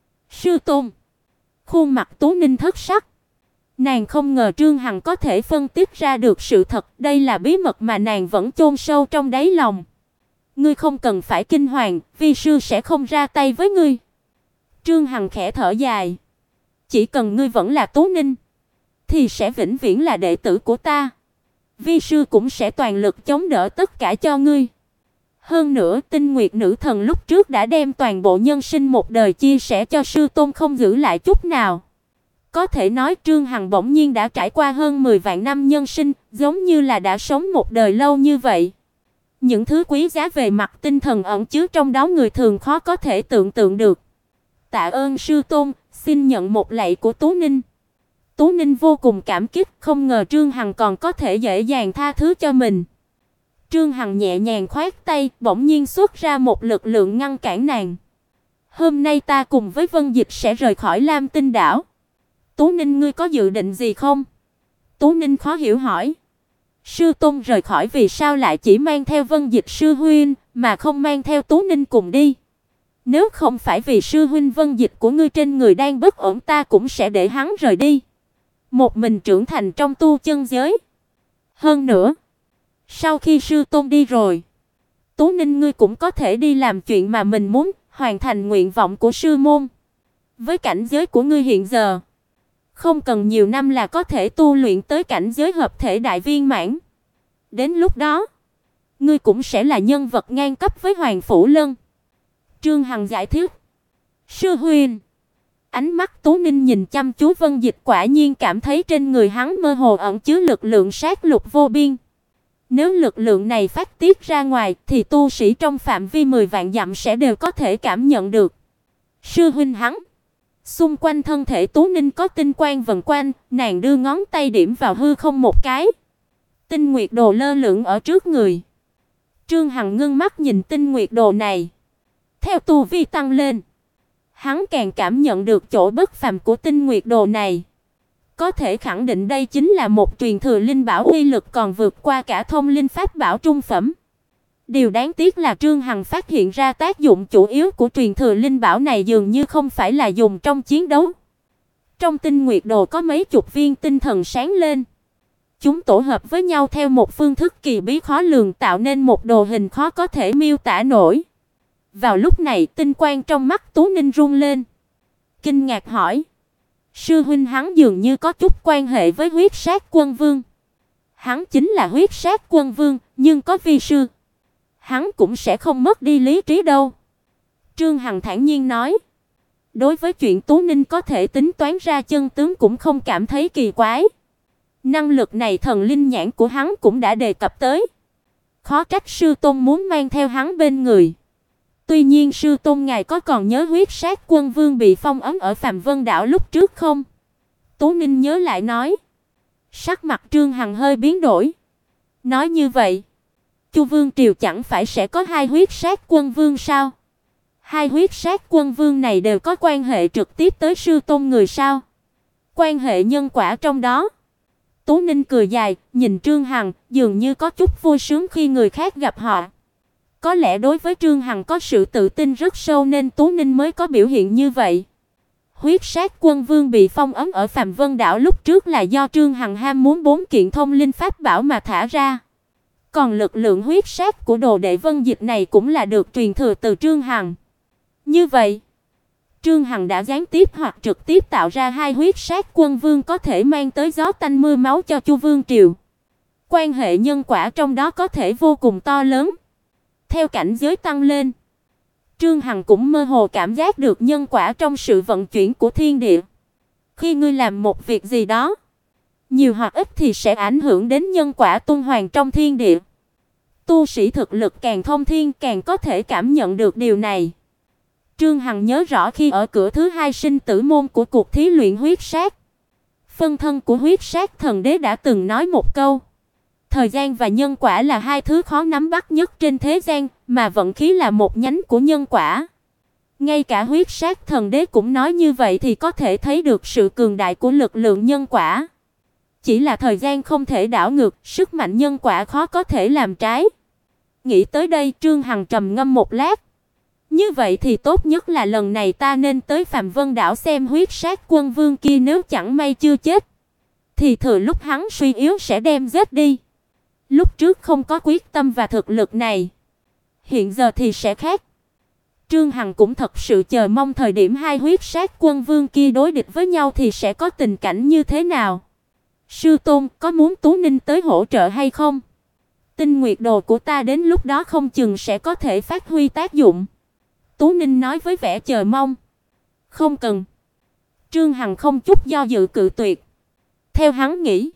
Sư tôn. Khuôn mặt Tú Ninh thất sắc. Nàng không ngờ Trương Hằng có thể phân tích ra được sự thật, đây là bí mật mà nàng vẫn chôn sâu trong đáy lòng. Ngươi không cần phải kinh hoàng, vi sư sẽ không ra tay với ngươi. Trương Hằng khẽ thở dài. Chỉ cần ngươi vẫn là Tú Ninh, thì sẽ vĩnh viễn là đệ tử của ta. Vi sư cũng sẽ toàn lực chống đỡ tất cả cho ngươi. Hơn nữa, Tinh Nguyệt nữ thần lúc trước đã đem toàn bộ nhân sinh một đời chia sẻ cho sư tôn không giữ lại chút nào. Có thể nói Trương Hằng bỗng nhiên đã trải qua hơn 10 vạn năm nhân sinh, giống như là đã sống một đời lâu như vậy. Những thứ quý giá về mặt tinh thần ẩn chứa trong đó người thường khó có thể tưởng tượng được. Tạ ơn sư tôn, xin nhận một lạy của Tú Ninh. Tú Ninh vô cùng cảm kích, không ngờ Trương Hằng còn có thể dễ dàng tha thứ cho mình. Trương Hằng nhẹ nhàng khoát tay, bỗng nhiên xuất ra một lực lượng ngăn cản nàng. Hôm nay ta cùng với Vân Dịch sẽ rời khỏi Lam Tinh đảo. Tú Ninh, ngươi có dự định gì không? Tú Ninh khó hiểu hỏi. Sư tôn rời khỏi vì sao lại chỉ mang theo Vân Dịch sư huynh mà không mang theo Tú Ninh cùng đi? Nếu không phải vì sư huynh Vân Dịch của ngươi trên người đang bất ổn, ta cũng sẽ để hắn rời đi. Một mình trưởng thành trong tu chân giới. Hơn nữa, sau khi sư tôn đi rồi, Tú Ninh ngươi cũng có thể đi làm chuyện mà mình muốn, hoàn thành nguyện vọng của sư môn. Với cảnh giới của ngươi hiện giờ, không cần nhiều năm là có thể tu luyện tới cảnh giới hợp thể đại viên mãn. Đến lúc đó, ngươi cũng sẽ là nhân vật ngang cấp với Hoàng Phủ Lân. Trương Hằng giải thích. Sư huynh. Ánh mắt Tú Ninh nhìn chăm chú Vân Dịch, quả nhiên cảm thấy trên người hắn mơ hồ ẩn chứa lực lượng sát lục vô biên. Nếu lực lượng này phát tiết ra ngoài thì tu sĩ trong phạm vi 10 vạn dặm sẽ đều có thể cảm nhận được. Sư huynh hắn. Xung quanh thân thể Tú Ninh có tinh quang vần quanh, nàng đưa ngón tay điểm vào hư không một cái. Tinh nguyệt đồ lơ lửng ở trước người. Trương Hằng ngưng mắt nhìn tinh nguyệt đồ này. Theo tu vi tăng lên, hắn càng cảm nhận được chỗ bất phàm của tinh nguyệt đồ này. Có thể khẳng định đây chính là một truyền thừa linh bảo uy lực còn vượt qua cả thông linh pháp bảo trung phẩm. Điều đáng tiếc là Trương Hằng phát hiện ra tác dụng chủ yếu của truyền thừa linh bảo này dường như không phải là dùng trong chiến đấu. Trong tinh nguyệt đồ có mấy chục viên tinh thần sáng lên. Chúng tổ hợp với nhau theo một phương thức kỳ bí khó lường, tạo nên một đồ hình khó có thể miêu tả nổi. Vào lúc này, tinh quang trong mắt Tú Ninh rung lên, kinh ngạc hỏi: "Sư huynh hắn dường như có chút quan hệ với Huyết Sát Quân Vương." Hắn chính là Huyết Sát Quân Vương, nhưng có vi sư, hắn cũng sẽ không mất đi lý trí đâu." Trương Hằng thản nhiên nói. Đối với chuyện Tú Ninh có thể tính toán ra chân tướng cũng không cảm thấy kỳ quái. Năng lực này thần linh nhãn của hắn cũng đã đề cập tới. Khó trách sư tôn muốn mang theo hắn bên người. Tuy nhiên sư tôn ngài có còn nhớ Huyết Sát Quân Vương bị phong ấn ở Phàm Vân đảo lúc trước không? Tú Ninh nhớ lại nói. Sắc mặt Trương Hằng hơi biến đổi. Nói như vậy, Chu Vương triều chẳng phải sẽ có 2 Huyết Sát Quân Vương sao? 2 Huyết Sát Quân Vương này đều có quan hệ trực tiếp tới sư tôn người sao? Quan hệ nhân quả trong đó. Tú Ninh cười dài, nhìn Trương Hằng, dường như có chút vui sướng khi người khác gặp họ. Có lẽ đối với Trương Hằng có sự tự tin rất sâu nên Tú Ninh mới có biểu hiện như vậy. Huyết Sát Quân Vương bị phong ấn ở Phàm Vân đảo lúc trước là do Trương Hằng ham muốn 4 kiện thông linh pháp bảo mà thả ra. Còn lực lượng huyết sát của đồ đệ Vân Dịch này cũng là được truyền thừa từ Trương Hằng. Như vậy, Trương Hằng đã gián tiếp hoặc trực tiếp tạo ra 2 Huyết Sát Quân Vương có thể mang tới gió tanh mưa máu cho Chu Vương triều. Quan hệ nhân quả trong đó có thể vô cùng to lớn. Theo cảnh giới tăng lên, Trương Hằng cũng mơ hồ cảm giác được nhân quả trong sự vận chuyển của thiên địa. Khi ngươi làm một việc gì đó, nhiều hoặc ít thì sẽ ảnh hưởng đến nhân quả tuần hoàn trong thiên địa. Tu sĩ thực lực càng thông thiên càng có thể cảm nhận được điều này. Trương Hằng nhớ rõ khi ở cửa thứ 2 sinh tử môn của cuộc thí luyện huyết sát, phân thân của huyết sát thần đế đã từng nói một câu: thời gian và nhân quả là 2 thứ khó nắm bắt nhất trên thế gian, mà vận khí là một nhánh của nhân quả. Ngay cả huyết sát thần đế cũng nói như vậy thì có thể thấy được sự cường đại của lực lượng nhân quả. Chỉ là thời gian không thể đảo ngược, sức mạnh nhân quả khó có thể làm trái. Nghĩ tới đây, Trương Hằng trầm ngâm một lát. Như vậy thì tốt nhất là lần này ta nên tới Phàm Vân đảo xem Huyết Sát Quân Vương kia, nếu chẳng may chưa chết thì thừa lúc hắn suy yếu sẽ đem giết đi. Lúc trước không có quyết tâm và thực lực này, hiện giờ thì sẽ khác. Trương Hằng cũng thật sự chờ mong thời điểm 2 Huyết Sát Quân Vương kia đối địch với nhau thì sẽ có tình cảnh như thế nào. Sư tôn, có muốn Tú Ninh tới hỗ trợ hay không? Tinh nguyệt đồ của ta đến lúc đó không chừng sẽ có thể phát huy tác dụng. Tú Ninh nói với vẻ chờ mong. Không cần. Trương Hằng không chút do dự cự tuyệt. Theo hắn nghĩ,